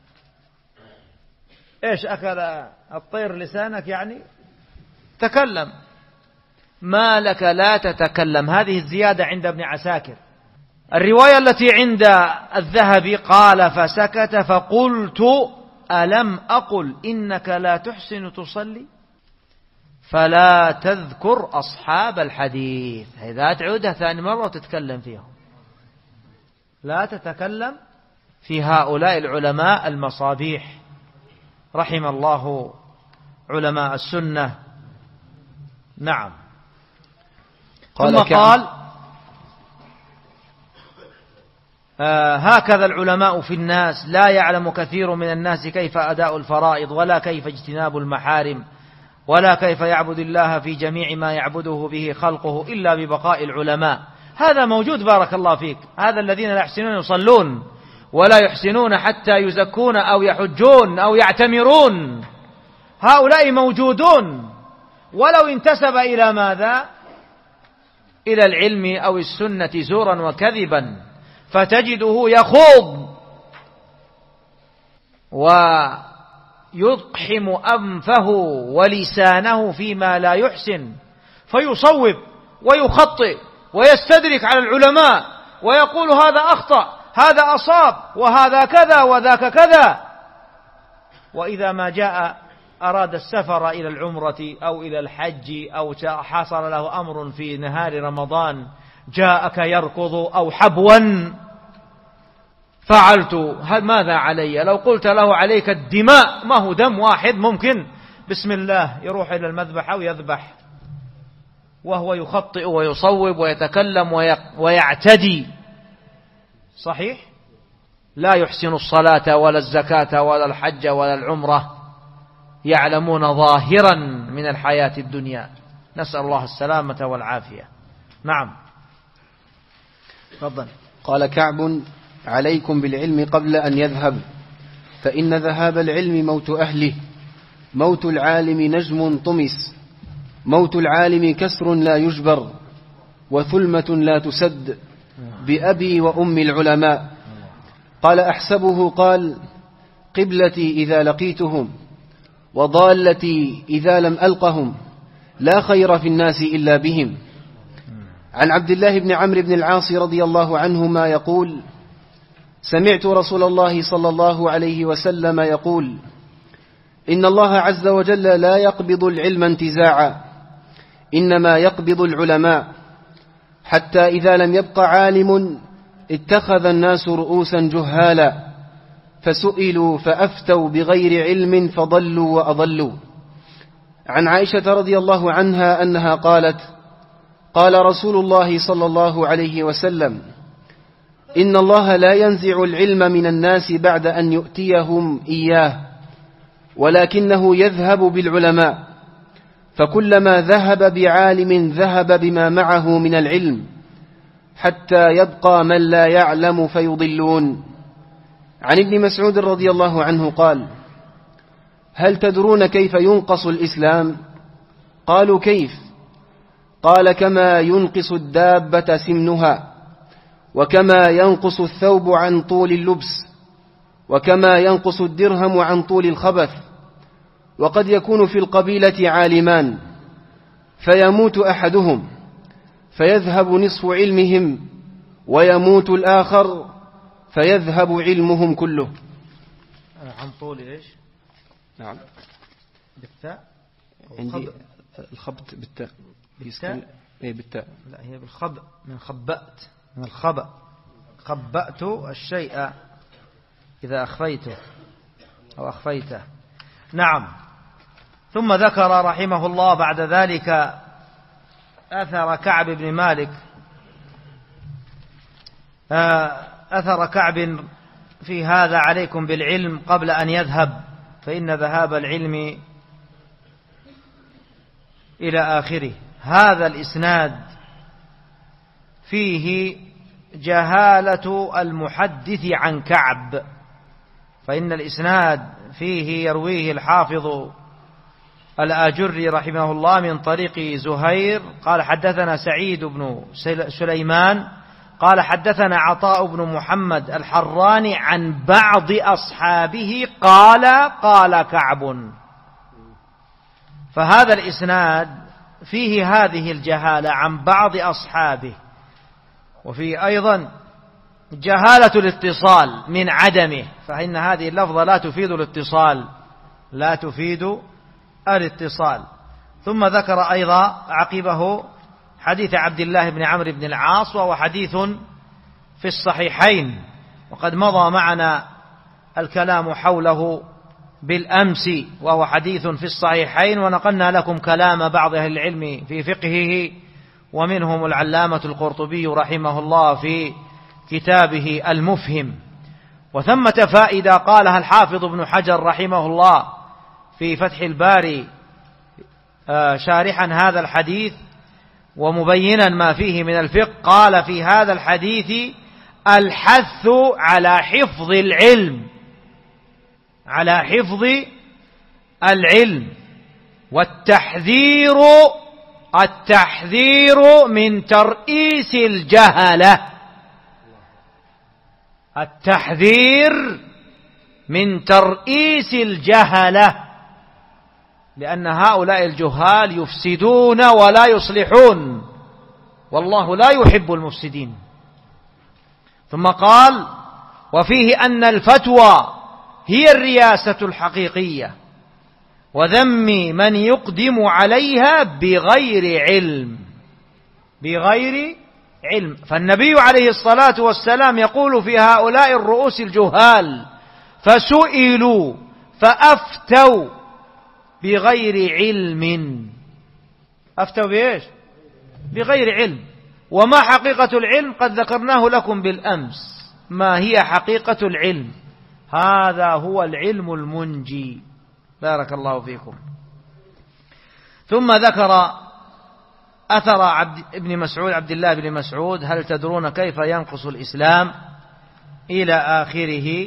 إيش أكل الطير لسانك؟ يعني تكلم. ما لك لا تتكلم، هذه الزيادة عند ابن عساكر. الرواية التي عند الذهبي قال فسكت فقلت ألم أقل إنك لا تحسن تصلي؟ فلا تذكر أصحاب الحديث. إذا تعودها ثاني مرة وتتكلم فيهم، لا تتكلم في هؤلاء العلماء المصابيح، رحم الله علماء السنة. نعم. ثم قال هكذا العلماء في الناس، لا يعلم كثير من الناس كيف أداء الفرائض ولا كيف اجتناب المحارم ولا كيف يعبد الله في جميع ما يعبده به خلقه إلا ببقاء العلماء. هذا موجود بارك الله فيك. هذا الذين لا يحسنون يصلون ولا يحسنون حتى يزكون أو يحجون أو يعتمرون، هؤلاء موجودون ولو انتسب إلى ماذا؟ إلى العلم أو السنة زورا وكذبا، فتجده يخوض ويقحم أنفه ولسانه فيما لا يحسن، فيصوب ويخطئ ويستدرك على العلماء ويقول هذا أخطأ، هذا أصاب، وهذا كذا وذاك كذا. وإذا ما جاء أراد السفر إلى العمرة أو إلى الحج أو حصل له أمر في نهار رمضان جاءك يركض أو حبوا، فعلت ماذا علي؟ لو قلت له عليك الدماء، ما هو دم واحد ممكن بسم الله يروح إلى المذبح أو يذبح، وهو يخطئ ويصوب ويتكلم ويعتدي. صحيح؟ لا يحسن الصلاة ولا الزكاة ولا الحج ولا العمرة، يعلمون ظاهرا من الحياة الدنيا، نسأل الله السلامة والعافية. نعم. تفضل. قال كعب عليكم بالعلم قبل أن يذهب، فإن ذهاب العلم موت أهله، موت العالم نجم طمس، موت العالم كسر لا يجبر، وثلمة لا تسد، بأبي وأم العلماء. قال أحسبه قال قبلتي إذا لقيتهم وضالتي إذا لم ألقهم، لا خير في الناس إلا بهم. عن عبد الله بن عمرو بن العاص رضي الله عنهما يقول: سمعت رسول الله صلى الله عليه وسلم يقول: إن الله عز وجل لا يقبض العلم انتزاعا، إنما يقبض العلماء، حتى إذا لم يبق عالم اتخذ الناس رؤوسا جهالا فسئلوا فأفتوا بغير علم فضلوا وأضلوا. عن عائشة رضي الله عنها أنها قالت: قال رسول الله صلى الله عليه وسلم: إن الله لا ينزع العلم من الناس بعد أن يؤتيهم إياه، ولكنه يذهب بالعلماء، فكلما ذهب بعالم ذهب بما معه من العلم، حتى يبقى من لا يعلم فيضلون. عن ابن مسعود رضي الله عنه قال: هل تدرون كيف ينقص الإسلام؟ قالوا: كيف؟ قال: كما ينقص الدابة سمنها، وكما ينقص الثوب عن طول اللبس، وكما ينقص الدرهم عن طول الخبث. وقد يكون في القبيلة عالمان فيموت أحدهم فيذهب نصف علمهم، ويموت الآخر فيذهب علمهم كله. عن طول إيش؟ نعم، بالتاء. عندي الخبط بالتاء. بالتاء؟ إيه بالتاء. لا، هي بالخبأ، من خبأت، من الخبأ. خبأت الشيء إذا أخفيته أو أخفيته. نعم. ثم ذكر رحمه الله بعد ذلك أثر كعب بن مالك، أثر كعب في هذا: عليكم بالعلم قبل أن يذهب، فإن ذهاب العلم إلى آخره. هذا الإسناد فيه جهالة المحدث عن كعب، فإن الإسناد فيه يرويه الحافظ الآجري رحمه الله من طريق زهير قال: حدثنا سعيد بن سليمان قال: حدثنا عطاء بن محمد الحراني عن بعض أصحابه قال كعب. فهذا الإسناد فيه هذه الجهالة عن بعض أصحابه، وفيه أيضا جهالة الاتصال من عدمه، فإن هذه اللفظة لا تفيد الاتصال، لا تفيد الاتصال. ثم ذكر أيضا عقبه حديث عبد الله بن عمرو بن العاص، وهو حديث في الصحيحين، وقد مضى معنا الكلام حوله بالأمس، وهو حديث في الصحيحين، ونقلنا لكم كلام بعض أهل العلم في فقهه، ومنهم العلامة القرطبي رحمه الله في كتابه المفهم. وثمة فائدة قالها الحافظ ابن حجر رحمه الله في فتح الباري شارحا هذا الحديث ومبينا ما فيه من الفقه، قال في هذا الحديث الحث على حفظ العلم، على حفظ العلم، والتحذير من ترئيس الجهلة، التحذير من ترئيس الجهلة، لأن هؤلاء الجهال يفسدون ولا يصلحون، والله لا يحب المفسدين. ثم قال: وفيه أن الفتوى هي الرياسة الحقيقية، وذم من يقدم عليها بغير علم، بغير علم. فالنبي عليه الصلاة والسلام يقول في هؤلاء الرؤوس الجهال: فسئلوا فأفتوا بغير علم. أفتوا بإيش؟ بغير علم. وما حقيقة العلم؟ قد ذكرناه لكم بالأمس. ما هي حقيقة العلم؟ هذا هو العلم المنجي. بارك الله فيكم. ثم ذكر أثر عبد الله بن مسعود: هل تدرون كيف ينقص الإسلام؟ إلى آخره.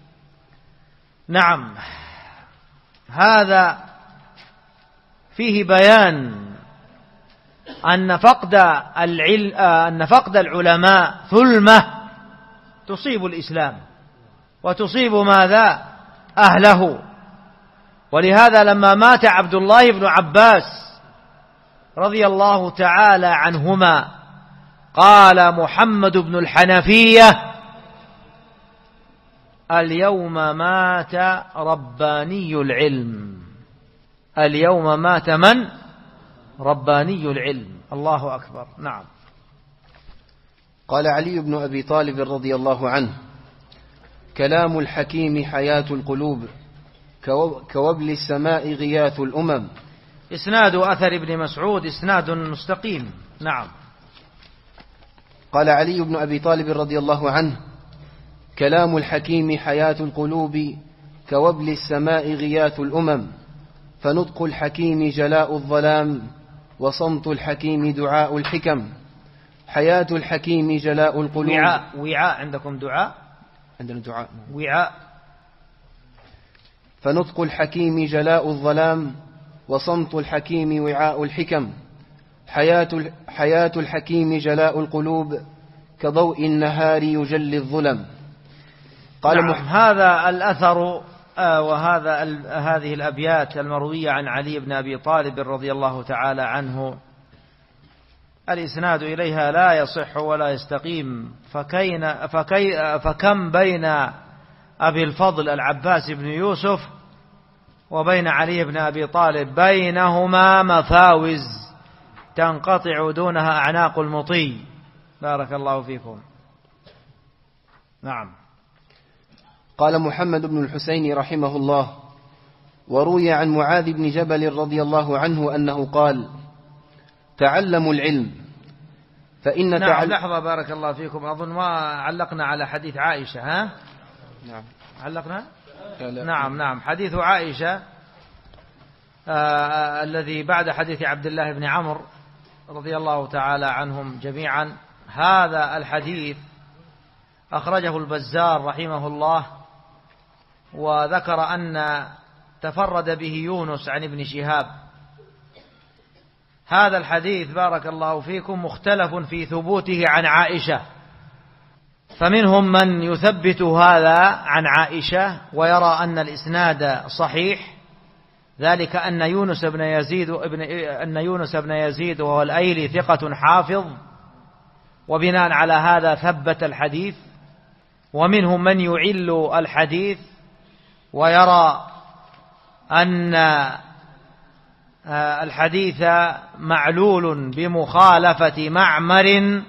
نعم، هذا فيه بيان أن فقد العلماء ثلمة تصيب الإسلام وتصيب ماذا؟ أهله. ولهذا لما مات عبد الله بن عباس رضي الله تعالى عنهما قال محمد بن الحنفية: اليوم مات رباني العلم. اليوم مات من؟ رباني العلم. الله أكبر. نعم. قال علي بن أبي طالب رضي الله عنه: كلام الحكيم حياة القلوب، كوبل السماء غياث الأمم. إسناد أثر ابن مسعود إسناد مستقيم. نعم. قال علي بن أبي طالب رضي الله عنه: كلام الحكيم حياة القلوب، كوبل السماء غياث الأمم. فنطق الحكيم جلاء الظلام، وصمت الحكيم دعاء الحكم. حياة الحكيم جلاء القلوب. وعاء عندكم دعاء؟ عندنا دعاء. وعاء. فنطق الحكيم جلاء الظلام، وصمت الحكيم وعاء الحكم. حياة الحكيم جلاء القلوب، كضوء النهار يجلي الظلم. قال نعم. هذا الأثر هذه الأبيات المروية عن علي بن أبي طالب رضي الله تعالى عنه الإسناد إليها لا يصح ولا يستقيم. فكم بين أبي الفضل العباس بن يوسف وبين علي بن أبي طالب بينهما مفاوز تنقطع دونها أعناق المطي. بارك الله فيكم. نعم. قال محمد بن الحسين رحمه الله: وروي عن معاذ بن جبل رضي الله عنه أنه قال: تعلموا العلم فإن نعم. لحظة بارك الله فيكم، أظن ما علقنا على حديث عائشة. ها؟ نعم. علقنا؟ لا. نعم. حديث عائشة الذي بعد حديث عبد الله بن عمرو رضي الله تعالى عنهم جميعا. هذا الحديث أخرجه البزار رحمه الله، وذكر أن تفرد به يونس عن ابن شهاب. هذا الحديث بارك الله فيكم مختلف في ثبوته عن عائشة، فمنهم من يثبت هذا عن عائشة ويرى أن الإسناد صحيح، ذلك أن يونس بن يزيد وهو الأيلي ثقة حافظ، وبناء على هذا ثبت الحديث. ومنهم من يعل الحديث ويرى أن الحديث معلول بمخالفة معمر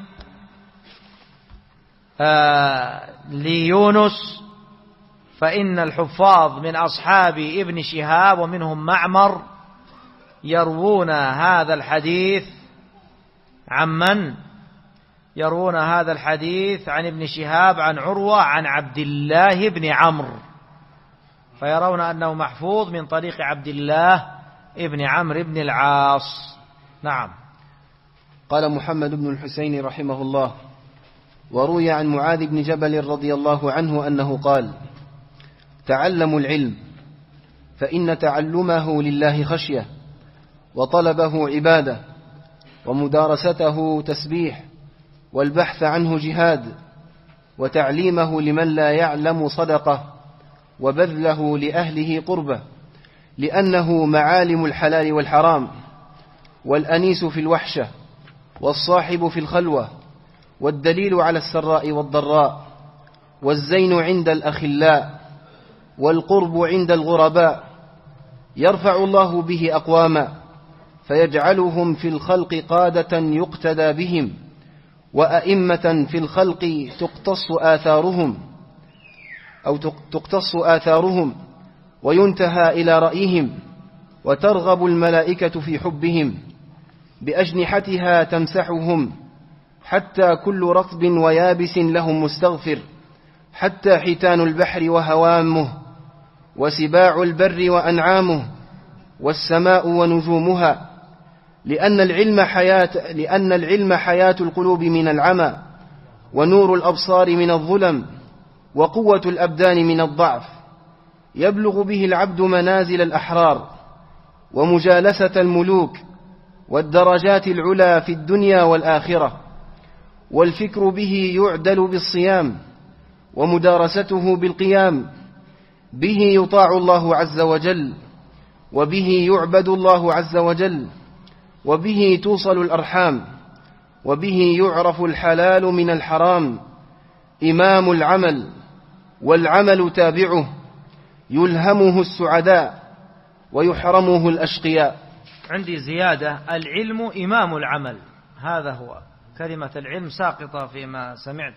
ليونس، فإن الحفاظ من أصحاب ابن شهاب ومنهم معمر يروون هذا الحديث عمن؟ يروون هذا الحديث عن ابن شهاب عن عروة عن عبد الله بن عمرو، فيرون أنه محفوظ من طريق عبد الله ابن عمرو بن العاص. نعم. قال محمد بن الحسين رحمه الله: وروي عن معاذ بن جبل رضي الله عنه أنه قال: تعلموا العلم فإن تعلمه لله خشية، وطلبه عبادة، ومدارسته تسبيح، والبحث عنه جهاد، وتعليمه لمن لا يعلم صدقة، وبذله لأهله قربة، لأنه معالم الحلال والحرام، والأنيس في الوحشة، والصاحب في الخلوة، والدليل على السراء والضراء، والزين عند الأخلاء، والقرب عند الغرباء. يرفع الله به أقواما فيجعلهم في الخلق قادة يقتدى بهم، وأئمة في الخلق تقتص آثارهم وينتهى إلى رأيهم، وترغب الملائكة في حبهم، بأجنحتها تمسحهم، حتى كل رطب ويابس لهم مستغفر، حتى حيتان البحر وهوامه، وسباع البر وأنعامه، والسماء ونجومها، لأن العلم حياة القلوب من العمى، ونور الأبصار من الظلم، وقوة الأبدان من الضعف. يبلغ به العبد منازل الأحرار، ومجالسة الملوك، والدرجات العلى في الدنيا والآخرة. والفكر به يعدل بالصيام، ومدارسته بالقيام. به يطاع الله عز وجل، وبه يعبد الله عز وجل، وبه توصل الأرحام، وبه يعرف الحلال من الحرام، إمام العمل والعمل تابعه، يلهمه السعداء ويحرمه الأشقياء. عندي زيادة: العلم إمام العمل. هذا هو، كلمة العلم ساقطة فيما سمعت،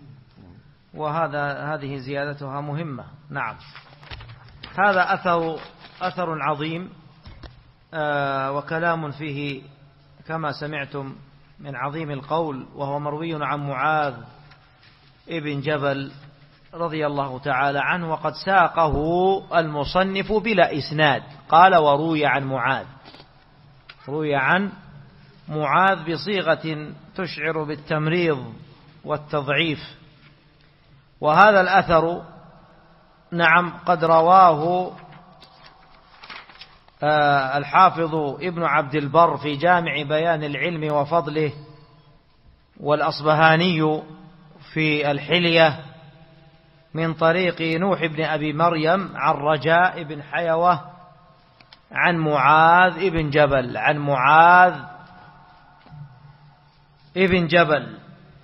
هذه زيادتها مهمة. نعم، هذا أثر عظيم، وكلام فيه كما سمعتم من عظيم القول، وهو مروي عن معاذ ابن جبل رضي الله تعالى عنه، وقد ساقه المصنف بلا إسناد. قال: وروي عن معاذ. روي عن معاذ بصيغة تشعر بالتمريض والتضعيف. وهذا الأثر نعم قد رواه الحافظ ابن عبد البر في جامع بيان العلم وفضله، والأصبهاني في الحلية، من طريق نوح بن أبي مريم عن رجاء بن حيوة عن معاذ بن جبل، عن معاذ ابن جبل.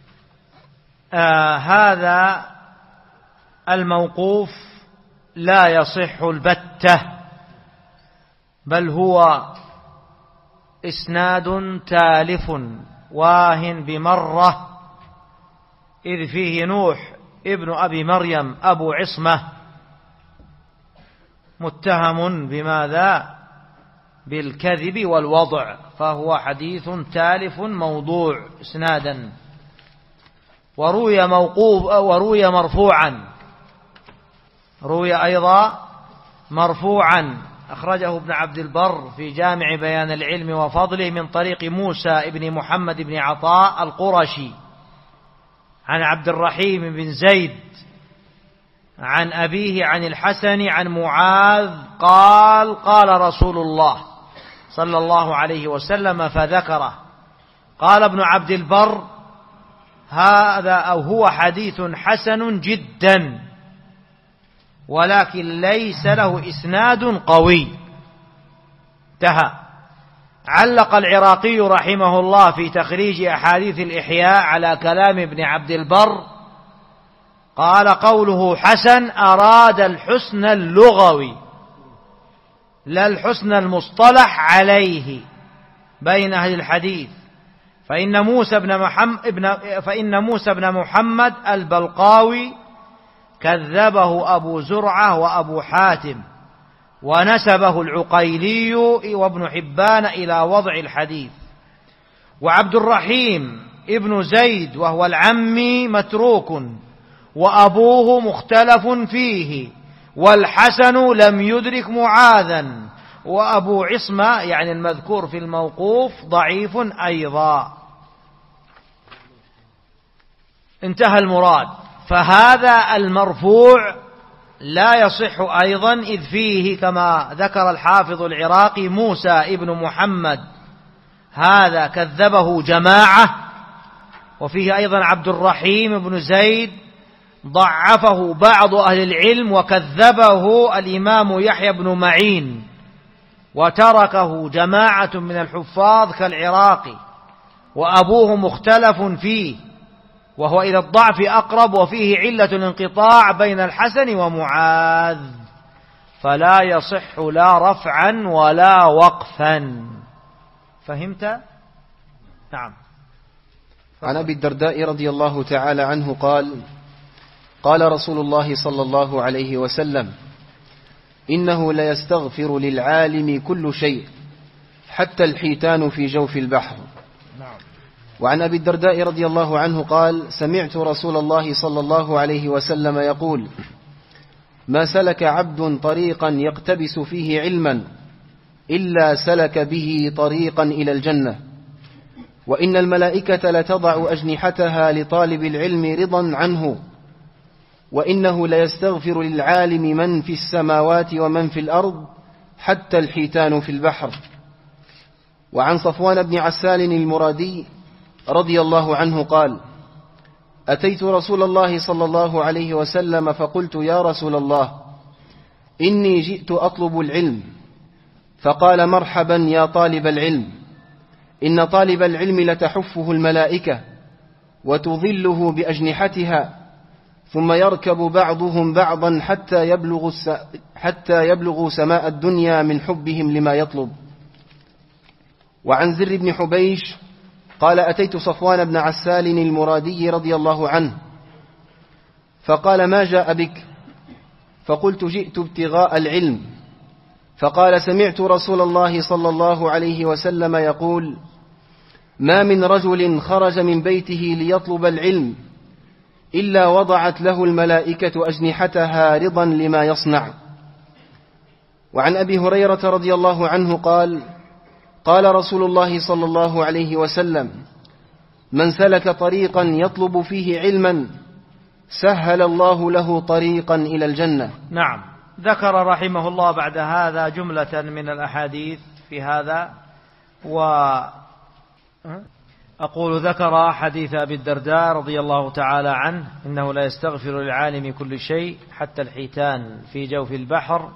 هذا الموقوف لا يصح البتة، بل هو إسناد تالف واهن بمرة، إذ فيه نوح ابن أبي مريم أبو عصمة متهم بماذا؟ بالكذب والوضع، فهو حديث تالف موضوع إسنادا. وروي مرفوعا، روي أيضا مرفوعا، أخرجه ابن عبد البر في جامع بيان العلم وفضله من طريق موسى ابن محمد بن عطاء القرشي عن عبد الرحيم بن زيد عن أبيه عن الحسن عن معاذ قال: قال رسول الله صلى الله عليه وسلم فذكره. قال ابن عبد البر: هذا أو هو حديث حسن جدا، ولكن ليس له إسناد قوي. انتهى. علق العراقي رحمه الله في تخريج أحاديث الإحياء على كلام ابن عبد البر، قال: قوله حسن أراد الحسن اللغوي لا الحسن المصطلح عليه بين أهل الحديث، فإن موسى بن محمد البلقاوي كذبه أبو زرعة وأبو حاتم، ونسبه العقيلي وابن حبان إلى وضع الحديث. وعبد الرحيم ابن زيد وهو العمي متروك، وأبوه مختلف فيه، والحسن لم يدرك معاذا، وأبو عصمة يعني المذكور في الموقوف ضعيف أيضا. انتهى المراد. فهذا المرفوع لا يصح أيضا، إذ فيه كما ذكر الحافظ العراقي موسى ابن محمد، هذا كذبه جماعة، وفيه أيضا عبد الرحيم بن زيد ضعفه بعض أهل العلم، وكذبه الإمام يحيى بن معين، وتركه جماعة من الحفاظ كالعراقي. وأبوه مختلف فيه، وهو إلى الضعف أقرب، وفيه علة الانقطاع بين الحسن ومعاذ، فلا يصح لا رفعا ولا وقفا. فهمت؟ نعم. عن أبي الدرداء رضي الله تعالى عنه قال: قال رسول الله صلى الله عليه وسلم: إنه ليستغفر للعالم كل شيء حتى الحيتان في جوف البحر. وعن أبي الدرداء رضي الله عنه قال: سمعت رسول الله صلى الله عليه وسلم يقول: ما سلك عبد طريقا يقتبس فيه علما إلا سلك به طريقا إلى الجنة، وإن الملائكة لتضع أجنحتها لطالب العلم رضا عنه، وإنه ليستغفر للعالم من في السماوات ومن في الأرض حتى الحيتان في البحر. وعن صفوان بن عسال المرادي رضي الله عنه قال: أتيت رسول الله صلى الله عليه وسلم فقلت: يا رسول الله، إني جئت أطلب العلم. فقال: مرحبا يا طالب العلم، إن طالب العلم لتحفه الملائكة وتظله بأجنحتها، ثم يركب بعضهم بعضا حتى يبلغوا سماء الدنيا من حبهم لما يطلب. وعن زر بن حبيش قال: أتيت صفوان بن عسال المرادي رضي الله عنه فقال: ما جاء بك؟ فقلت: جئت ابتغاء العلم. فقال: سمعت رسول الله صلى الله عليه وسلم يقول: ما من رجل خرج من بيته ليطلب العلم إلا وضعت له الملائكة أجنحتها رضا لما يصنع. وعن أبي هريرة رضي الله عنه قال: قال رسول الله صلى الله عليه وسلم: من سلك طريقا يطلب فيه علما سهل الله له طريقا إلى الجنة. نعم. ذكر رحمه الله بعد هذا جملة من الأحاديث في هذا، وأقول ذكر حديث أبي الدرداء رضي الله تعالى عنه: إنه لا يستغفر للعالم كل شيء حتى الحيتان في جوف البحر.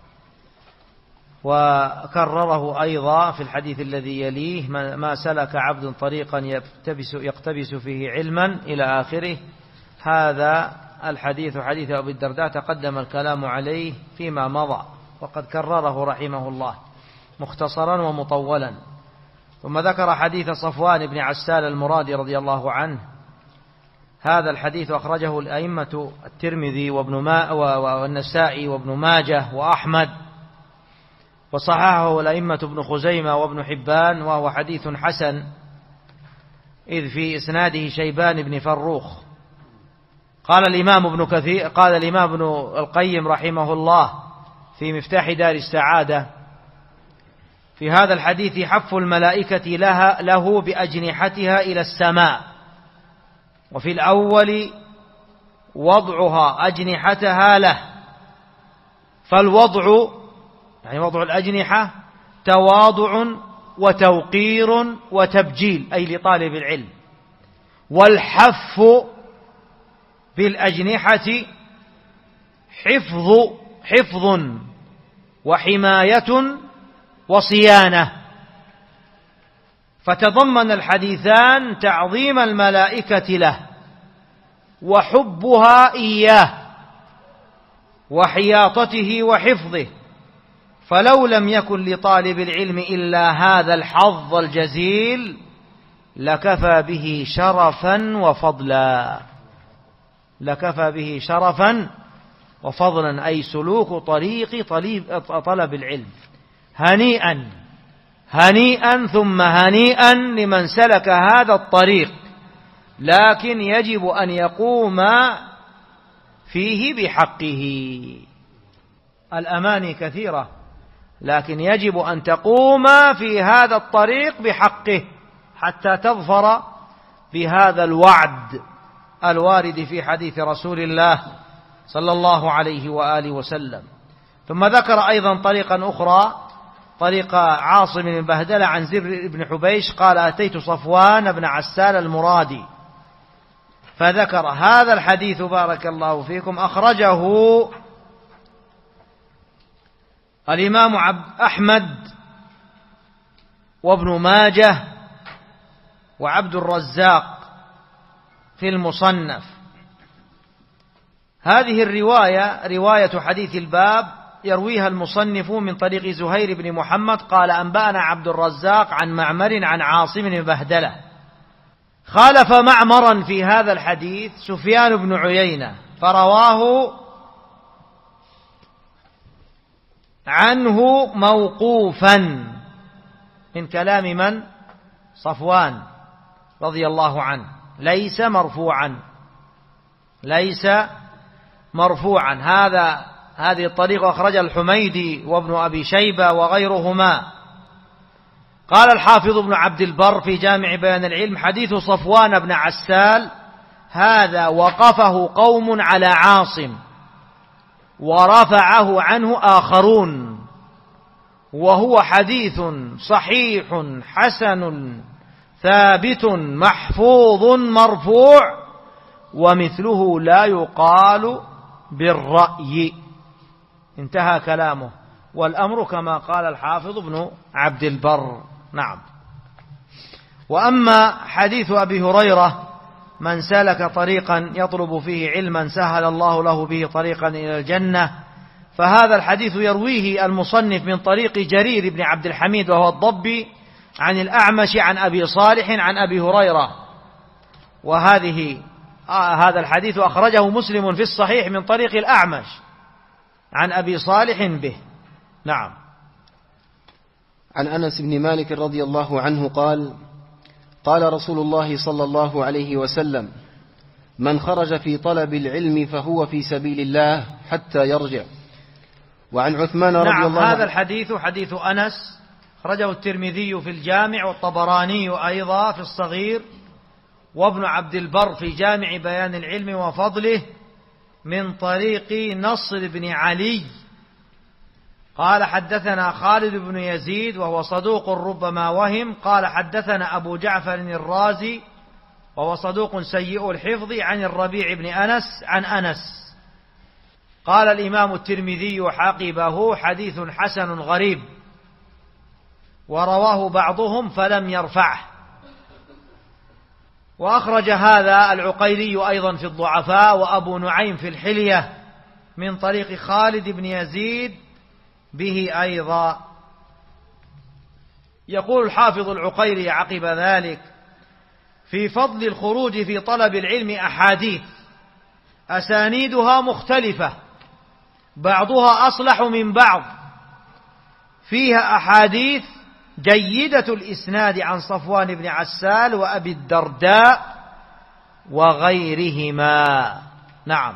وكرره أيضا في الحديث الذي يليه: ما سلك عبد طريقا يقتبس فيه علما إلى آخره. هذا الحديث حديث أبي الدرداء تقدم الكلام عليه فيما مضى، وقد كرره رحمه الله مختصرا ومطولا. ثم ذكر حديث صفوان بن عسال المرادي رضي الله عنه. هذا الحديث أخرجه الأئمة الترمذي والنسائي وابن ماجه وأحمد، وصححه الأئمة ابن خزيمة وابن حبان، وهو حديث حسن، إذ في إسناده شيبان بن فروخ. قال الإمام ابن القيم رحمه الله في مفتاح دار السعادة: في هذا الحديث حف الملائكة له بأجنحتها إلى السماء، وفي الأول وضعها أجنحتها له. فالوضع يعني وضع الأجنحة تواضع وتوقير وتبجيل أي لطالب العلم، والحف بالأجنحة حفظ وحماية وصيانة. فتضمن الحديثان تعظيم الملائكة له وحبها إياه وحياطته وحفظه. فلو لم يكن لطالب العلم إلا هذا الحظ الجزيل لكفى به شرفا وفضلا. أي سلوك طريق طلب العلم. هنيئا ثم هنيئا لمن سلك هذا الطريق، لكن يجب أن يقوم فيه بحقه. الأماني كثيرة، لكن يجب أن تقوم في هذا الطريق بحقه حتى تظفر بهذا الوعد الوارد في حديث رسول الله صلى الله عليه وآله وسلم. ثم ذكر أيضا طريقا أخرى، طريق عاصم بن بهدلة عن زر بن حبيش قال: أتيت صفوان بن عسال المرادي. فذكر هذا الحديث بارك الله فيكم أخرجه الإمام أحمد وابن ماجه وعبد الرزاق في المصنف. هذه الرواية رواية حديث الباب يرويها المصنف من طريق زهير بن محمد قال: أنبأنا عبد الرزاق عن معمر عن عاصم بن بهدلة. خالف معمرا في هذا الحديث سفيان بن عيينة، فرواه عنه موقوفا من كلام من؟ صفوان رضي الله عنه، ليس مرفوعا. هذه الطريقة أخرج الحميدي وابن أبي شيبة وغيرهما. قال الحافظ ابن عبد البر في جامع بيان العلم: حديث صفوان بن عسال هذا وقفه قوم على عاصم ورفعه عنه آخرون، وهو حديث صحيح حسن ثابت محفوظ مرفوع، ومثله لا يقال بالرأي. انتهى كلامه، والأمر كما قال الحافظ ابن عبد البر. نعم. وأما حديث أبي هريرة من سلك طريقا يطلب فيه علما سهل الله له به طريقا إلى الجنة، فهذا الحديث يرويه المصنف من طريق جرير بن عبد الحميد وهو الضبي عن الأعمش عن أبي صالح عن أبي هريرة، هذا الحديث أخرجه مسلم في الصحيح من طريق الأعمش عن أبي صالح به. نعم. عن أنس بن مالك رضي الله عنه قال: قال رسول الله صلى الله عليه وسلم: من خرج في طلب العلم فهو في سبيل الله حتى يرجع. وعن عثمان رضي الله عنه. هذا الحديث حديث أنس خرجه الترمذي في الجامع، والطبراني أيضا في الصغير، وابن عبد البر في جامع بيان العلم وفضله من طريق نصر بن علي قال حدثنا خالد بن يزيد وهو صدوق ربما وهم، قال حدثنا أبو جعفر الرازي وهو صدوق سيء الحفظ عن الربيع بن أنس عن أنس. قال الإمام الترمذي حقبه: حديث حسن غريب، ورواه بعضهم فلم يرفعه. وأخرج هذا العقيلي أيضا في الضعفاء، وأبو نعيم في الحلية من طريق خالد بن يزيد به أيضا. يقول الحافظ العقيلي عقب ذلك: في فضل الخروج في طلب العلم أحاديث أسانيدها مختلفة بعضها أصلح من بعض، فيها أحاديث جيدة الإسناد عن صفوان بن عسال وأبي الدرداء وغيرهما. نعم.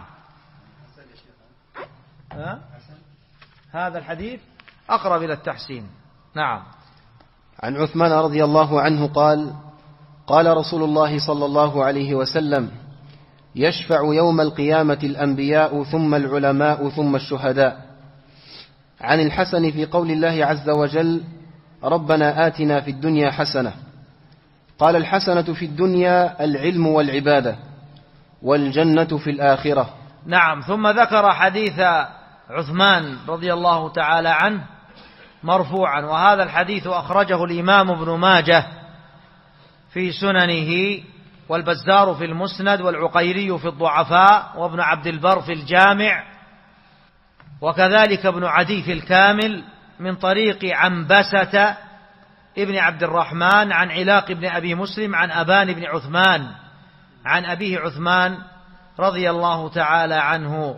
هذا الحديث أقرب إلى التحسين. نعم. عن عثمان رضي الله عنه قال: قال رسول الله صلى الله عليه وسلم: يشفع يوم القيامة الأنبياء ثم العلماء ثم الشهداء. عن الحسن في قول الله عز وجل: ربنا آتنا في الدنيا حسنة. قال: الحسنة في الدنيا العلم والعبادة، والجنة في الآخرة. نعم. ثم ذكر حديث عثمان رضي الله تعالى عنه مرفوعا، وهذا الحديث أخرجه الإمام ابن ماجه في سننه، والبزار في المسند، والعقيلي في الضعفاء، وابن عبد البر في الجامع، وكذلك ابن عدي في الكامل من طريق عنبسة ابن عبد الرحمن عن علاق بن أبي مسلم عن أبان بن عثمان عن أبيه عثمان رضي الله تعالى عنه.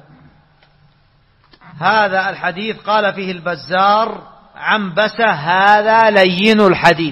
هذا الحديث قال فيه البزار: عنبسة هذا لين الحديث.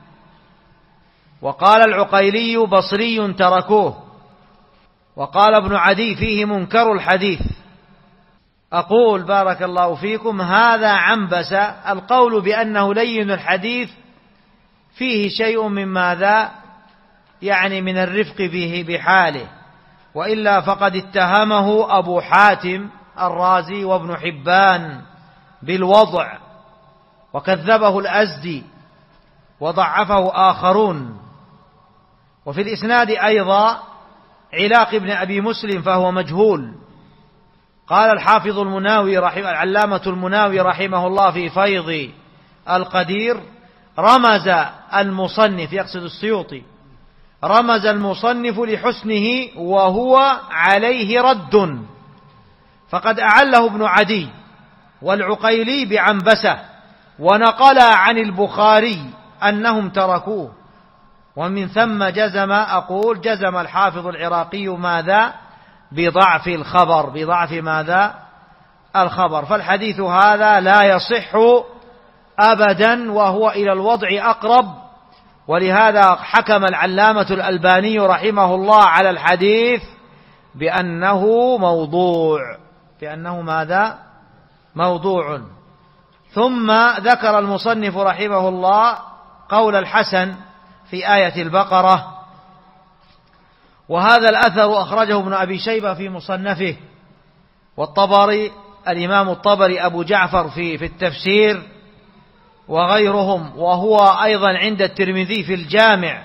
وقال العقيلي: بصري تركوه. وقال ابن عدي: فيه منكر الحديث. أقول بارك الله فيكم: هذا عنبسة القول بأنه لين الحديث فيه شيء من ماذا؟ يعني من الرفق به بحاله، وإلا فقد اتهمه أبو حاتم الرازي وابن حبان بالوضع، وكذبه الأزدي وضعفه آخرون. وفي الإسناد أيضا علاق بن أبي مسلم فهو مجهول. قال الحافظ المناوي العلامة المناوي رحمه الله في فيض القدير: رمز المصنف، يقصد السيوطي، رمز المصنف لحسنه وهو عليه رد، فقد أعله ابن عدي والعقيلي بعنبسة، ونقل عن البخاري أنهم تركوه. ومن ثم جزم الحافظ العراقي ماذا؟ بضعف الخبر. بضعف ماذا؟ الخبر. فالحديث هذا لا يصح أبدا، وهو إلى الوضع أقرب. ولهذا حكم العلامة الألباني رحمه الله على الحديث بأنه موضوع. بأنه ماذا؟ موضوع. ثم ذكر المصنف رحمه الله قول الحسن في آية البقرة، وهذا الأثر أخرجه ابن أبي شيبة في مصنفه، والطبري الإمام الطبري أبو جعفر في التفسير وغيرهم، وهو أيضا عند الترمذي في الجامع.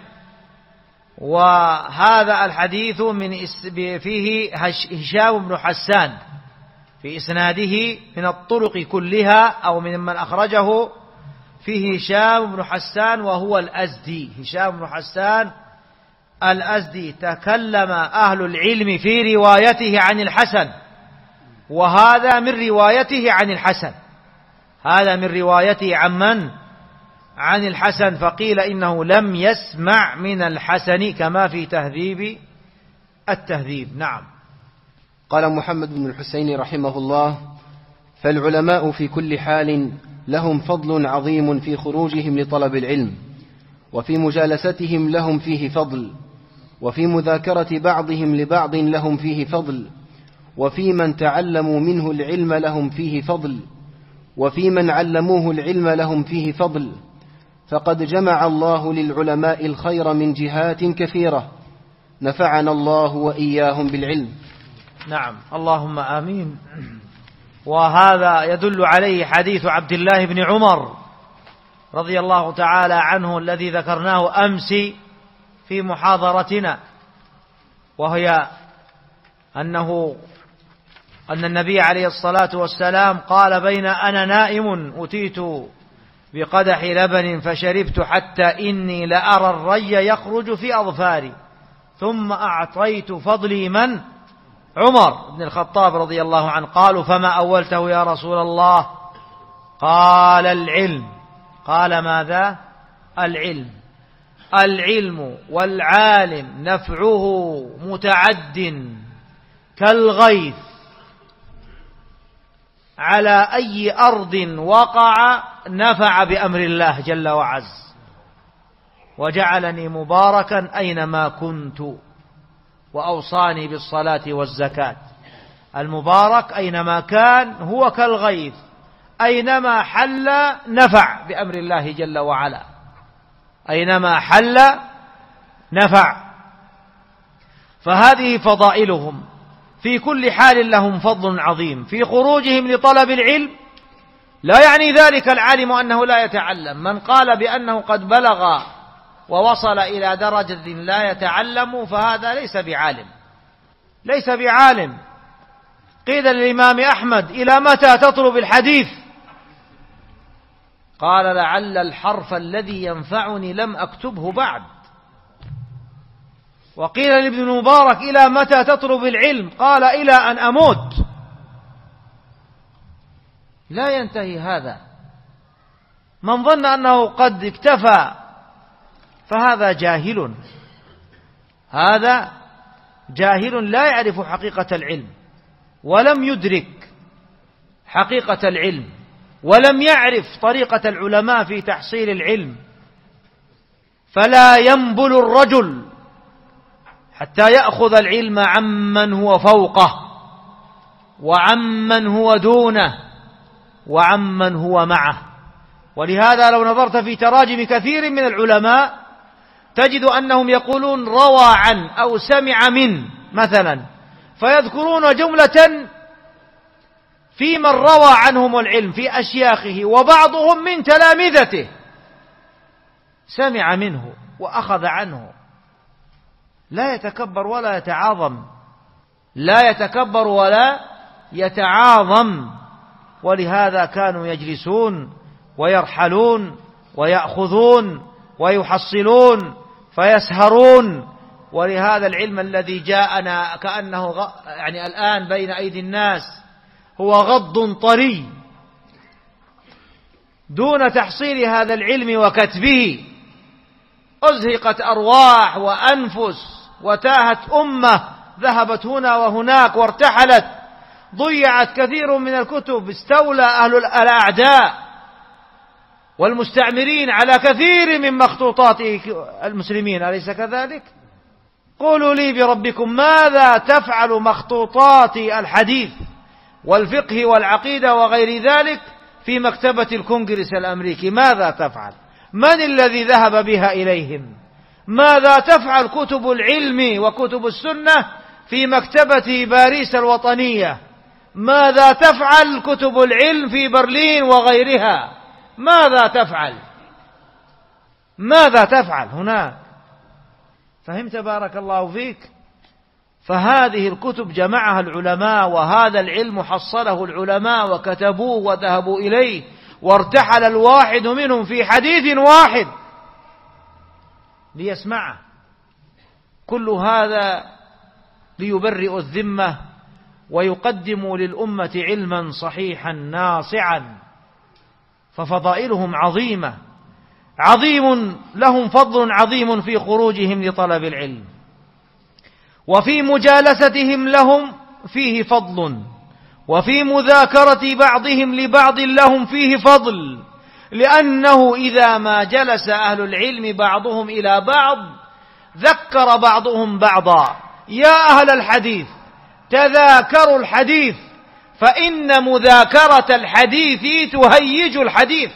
وهذا الحديث فيه هشام بن حسان في إسناده من الطرق كلها، أو من أخرجه فيه هشام بن حسان وهو الأزدي. هشام بن حسان الأزدي تكلم أهل العلم في روايته عن الحسن، وهذا من روايته عن الحسن. هذا من روايته عن من؟ عن الحسن، فقيل إنه لم يسمع من الحسن كما في تهذيب التهذيب. نعم. قال محمد بن الحسين رحمه الله: فالعلماء في كل حال لهم فضل عظيم في خروجهم لطلب العلم، وفي مجالستهم لهم فيه فضل، وفي مذاكرة بعضهم لبعض لهم فيه فضل، وفي من تعلموا منه العلم لهم فيه فضل، وفي من علموه العلم لهم فيه فضل. فقد جمع الله للعلماء الخير من جهات كثيرة، نفعنا الله وإياهم بالعلم. نعم، اللهم آمين. وهذا يدل عليه حديث عبد الله بن عمر رضي الله تعالى عنه الذي ذكرناه أمس في محاضرتنا، وهي أن النبي عليه الصلاة والسلام قال: بين أنا نائم أتيت بقدح لبن فشربت حتى إني لأرى الري يخرج في أظفاري، ثم أعطيت فضلي من؟ عمر بن الخطاب رضي الله عنه. قالوا: فما أولته يا رسول الله؟ قال: العلم. قال: ماذا؟ العلم. العلم والعالم نفعه متعد كالغيث على أي أرض وقع نفع بأمر الله جل وعز، وجعلني مباركا أينما كنت، وأوصاني بالصلاة والزكاة. المبارك أينما كان هو كالغيث، أينما حل نفع بأمر الله جل وعلا، أينما حل نفع. فهذه فضائلهم، في كل حال لهم فضل عظيم في خروجهم لطلب العلم. لا يعني ذلك العالم أنه لا يتعلم. من قال بأنه قد بلغ ووصل إلى درجة لا يتعلم فهذا ليس بعالم، ليس بعالم. قيل للإمام أحمد: إلى متى تطلب الحديث؟ قال: لعل الحرف الذي ينفعني لم أكتبه بعد. وقيل لابن المبارك: إلى متى تطلب العلم؟ قال: إلى أن أموت. لا ينتهي هذا. من ظن أنه قد اكتفى فهذا جاهل، هذا جاهل لا يعرف حقيقة العلم، ولم يدرك حقيقة العلم، ولم يعرف طريقة العلماء في تحصيل العلم. فلا ينبل الرجل حتى يأخذ العلم عمن هو فوقه، وعمن هو دونه، وعمن هو معه. ولهذا لو نظرت في تراجم كثير من العلماء تجد أنهم يقولون روى عن أو سمع من مثلا، فيذكرون جملة في من روى عنهم العلم في أشياخه، وبعضهم من تلامذته سمع منه وأخذ عنه. لا يتكبر ولا يتعاظم، لا يتكبر ولا يتعاظم. ولهذا كانوا يجلسون ويرحلون ويأخذون ويحصلون فيسهرون. ولهذا العلم الذي جاءنا كأنه يعني الآن بين أيدي الناس هو غض طري، دون تحصيل هذا العلم وكتبه أزهقت أرواح وأنفس، وتاهت أمة، ذهبت هنا وهناك وارتحلت، ضيعت كثير من الكتب، استولى أهل الأعداء والمستعمرين على كثير من مخطوطات المسلمين، أليس كذلك؟ قولوا لي بربكم، ماذا تفعل مخطوطات الحديث والفقه والعقيدة وغير ذلك في مكتبة الكونغرس الأمريكي؟ ماذا تفعل؟ من الذي ذهب بها إليهم؟ ماذا تفعل كتب العلم وكتب السنة في مكتبة باريس الوطنية؟ ماذا تفعل كتب العلم في برلين وغيرها؟ ماذا تفعل؟ ماذا تفعل هناك؟ فهمت بارك الله فيك؟ فهذه الكتب جمعها العلماء، وهذا العلم حصله العلماء وكتبوه وذهبوا إليه وارتحل الواحد منهم في حديث واحد ليسمعه. كل هذا ليبرئ الذمة ويقدم للأمة علما صحيحا ناصعا. ففضائلهم عظيمة، لهم فضل عظيم في خروجهم لطلب العلم، وفي مجالستهم لهم فيه فضل، وفي مذاكرة بعضهم لبعض لهم فيه فضل، لأنه إذا ما جلس أهل العلم بعضهم إلى بعض ذكر بعضهم بعضا: يا أهل الحديث تذاكروا الحديث، فإن مذاكرة الحديث تهيج الحديث.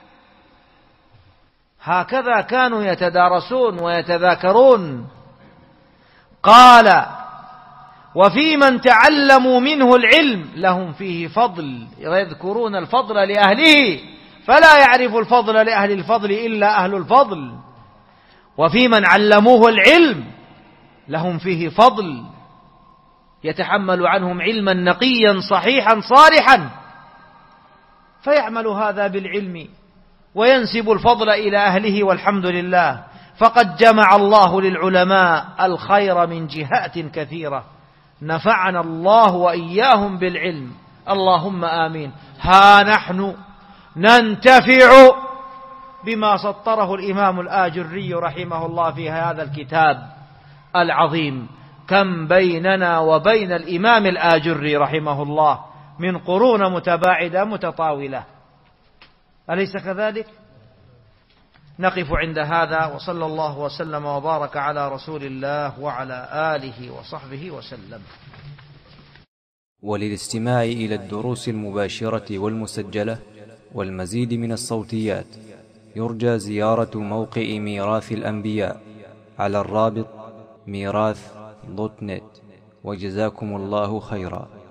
هكذا كانوا يتدارسون ويتذاكرون. قال: وفي من تعلموا منه العلم لهم فيه فضل، يذكرون الفضل لأهله، فلا يعرف الفضل لأهل الفضل إلا أهل الفضل. وفي من علموه العلم لهم فيه فضل، يتحمل عنهم علما نقيا صحيحا صالحا، فيعمل هذا بالعلم وينسب الفضل إلى أهله، والحمد لله. فقد جمع الله للعلماء الخير من جهات كثيرة، نفعنا الله وإياهم بالعلم، اللهم آمين. ها نحن ننتفع بما سطره الإمام الآجري رحمه الله في هذا الكتاب العظيم. كم بيننا وبين الإمام الآجري رحمه الله من قرون متباعدة متطاولة، أليس كذلك؟ نقف عند هذا، وصلى الله وسلم وبارك على رسول الله وعلى آله وصحبه وسلم. وللاستماع إلى الدروس المباشرة والمسجلة والمزيد من الصوتيات يرجى زيارة موقع ميراث الأنبياء على الرابط ميراث.net. وجزاكم الله خيرا.